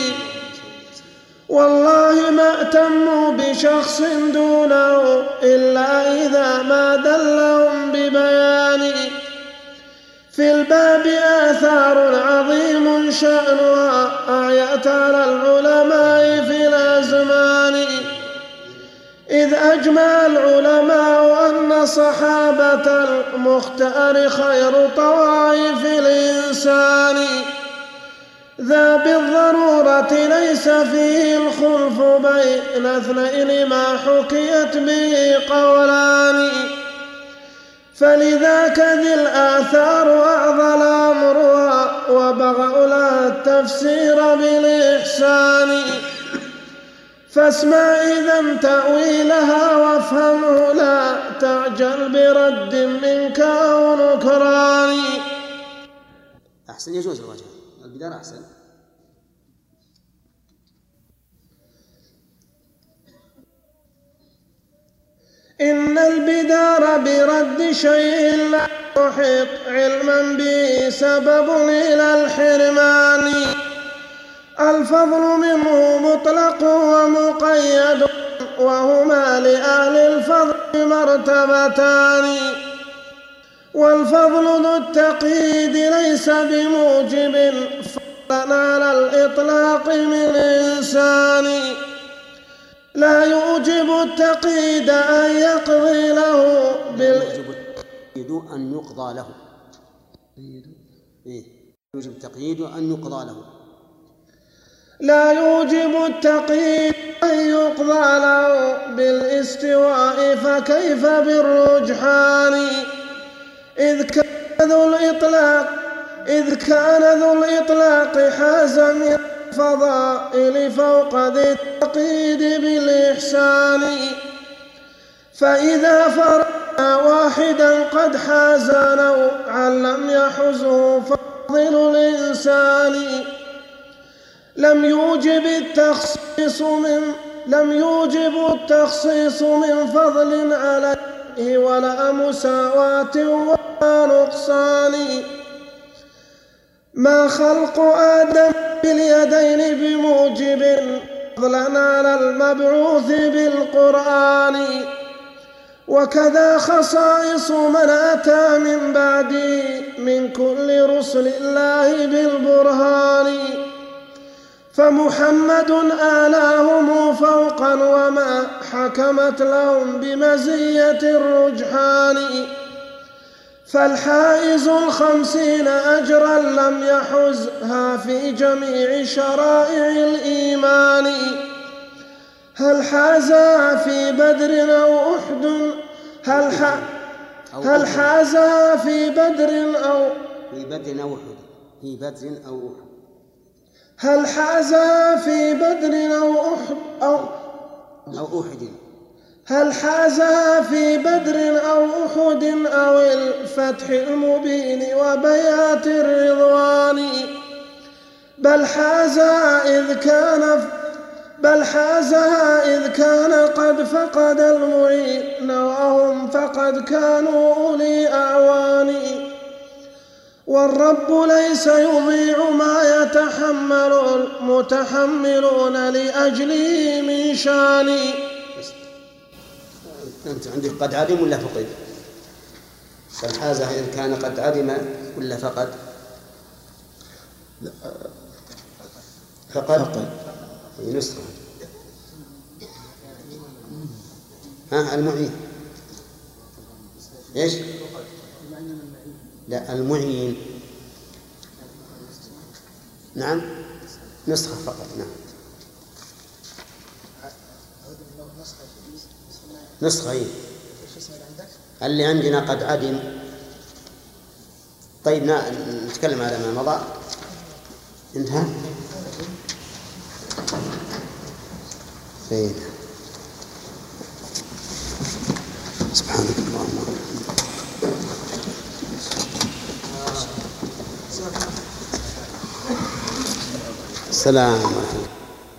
والله ما اهتموا بشخص دونه إلا إذا ما دلهم ببيان. في الباب آثار عظيم شأنها أعيت على العلماء في الأزمان. إذ أجمع العلماء أن صحابة المختار خير طوائف الإنسان. ذا بالضرورة ليس فيه الخلف بين اثنين ما حكيت به قولان. فلذاك ذي الآثار أعضل أمرها وبغوا لها التفسير بالإحسان. فاسمع إذا تأويلها وافهمه لا تعجل برد منك أو نكران. أحسن يجوز الوجه البدار أحسن. إن البدار برد شيء لا يحيط علما به سبب إلى الحرمان. الفضل منه مطلق ومقيد وهما لأهل الفضل مرتبتان. والفضل ذو التقييد ليس بموجب فضلا على الإطلاق من إنسان. لا يوجب التقييد أن يقضي له يوجب أن يقضى له. يوجب التقييد أن يقضى له. لا يوجب التقييد أن يقضى له بالاستواء فكيف بالرجحان. إذ كان ذو الإطلاق حاز من الفضائل فوق ذي التقييد بالإحسان. فإذا فرضنا واحدا قد حاز نوعا لم يحزه فضل الإنسان. لم يوجب التخصيص من فضل عليه ولا مساواة ولا نقصان. ما خلق آدم باليدين بموجب فضلا على المبعوث بالقرآن. وكذا خصائص من أتى من بعده من كل رسل الله بالبرهان. فمحمد آلاهم فوقا وما حكمت لهم بمزية الرجحان. فالحائز 50 أجرا لم يحزها في جميع شرائع الإيمان. هل حازها في بدر أو أحد هل حازها في بدر أو هل حازها في بدر أو أحد هل حازها في بدر أو أحد أو الفتح المبين وبيات الرضوان. بل حازها إذ كان قد فقد المعين وهم فقد كانوا أولي أعوان. والرب ليس يضيع ما يتحمل المتحملون لأجله من شان. أنت عندك قد عدم ولا فقد؟ فالحازة إذ كان قد عدم ولا فقد؟ فقد نسخة. المعين إيش؟ لا المعين نعم نسخة فقط. نعم نسخة هي اللي عندنا قد عدم. طيب نتكلم على ما مضى. انتهى. فين سبحانك اللهم السلام عليكم.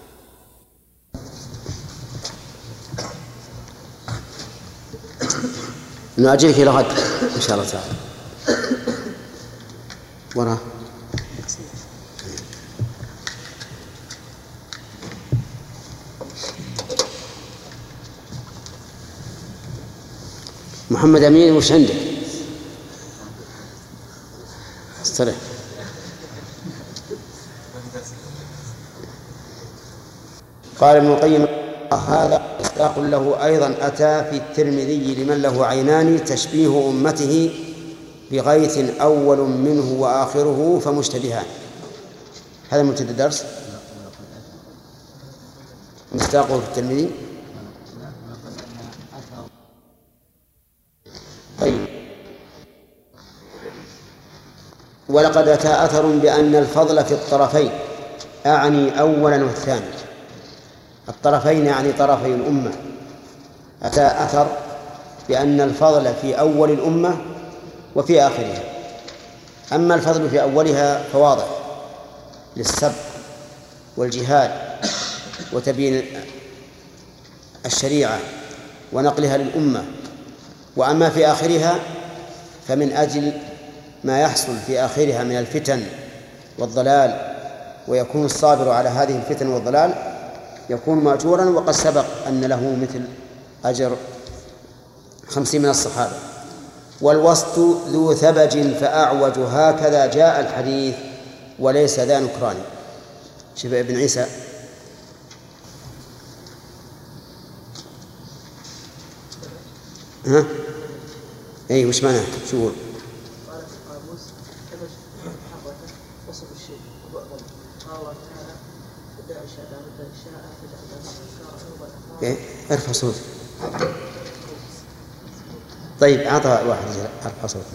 نأجلك إلى غد إن شاء الله تعالى. وراه محمد أمين وش عندك؟ استرح. قال ابن القيم هذا مصداق له أيضا أتى في الترمذي لمن له عينان تشبيه أمته بغيث أول منه وآخره فمشتبهان. هذا منتدى الدرس مصداقه في الترمذي. طيب. ولقد أتى أثر بأن الفضل في الطرفين، أعني أولا والثاني. الطرفين يعني طرفي الأمة. أتى أثر بأن الفضل في أول الأمة وفي آخرها. أما الفضل في أولها فواضح للسبق والجهاد وتبيين الشريعة ونقلها للأمة. وأما في آخرها فمن أجل ما يحصل في آخرها من الفتن والضلال، ويكون الصابر على هذه الفتن والضلال يكون مأجورا، وقد سبق أن له مثل أجر 50 من الصحابة. والوسط ذو ثبج فأعوج، هكذا جاء الحديث وليس ذا نكران. شوف ابن عيسى. ها؟ أي وش معناه؟ شو يقول؟ ارفع صوتك. طيب أعطى واحد ارفع صوتك.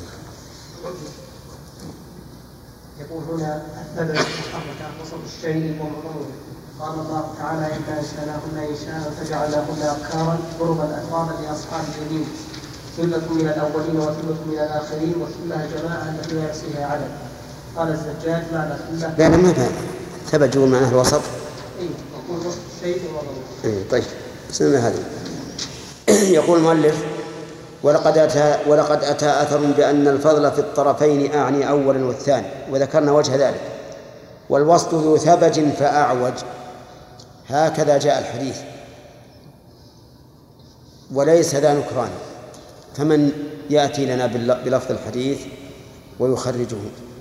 يقول هنا الثبت محركة وصف الشيء والغلو. قال الله تعالى إنا أنشأناهن إنشاء فجعلناهن أبكارا غربا أترابا لأصحاب اليمين، ثلة من الأولين وثلة من الآخرين، وثلة جماعة التي لا يحصيها عدد. قال الزجاج معنى ثلة. لا ما فهم. ثبت يقول معناه الوسط. إيه يقول وصف الشيء والغلو. طيب اسمع هذه. يقول المؤلف ولقد أتى أثر بأن الفضل في الطرفين، أعني أولا والثاني، وذكرنا وجه ذلك. والوسط ذو ثبج فأعوج، هكذا جاء الحديث وليس ذا نكران. فمن يأتي لنا بلفظ الحديث ويخرجه؟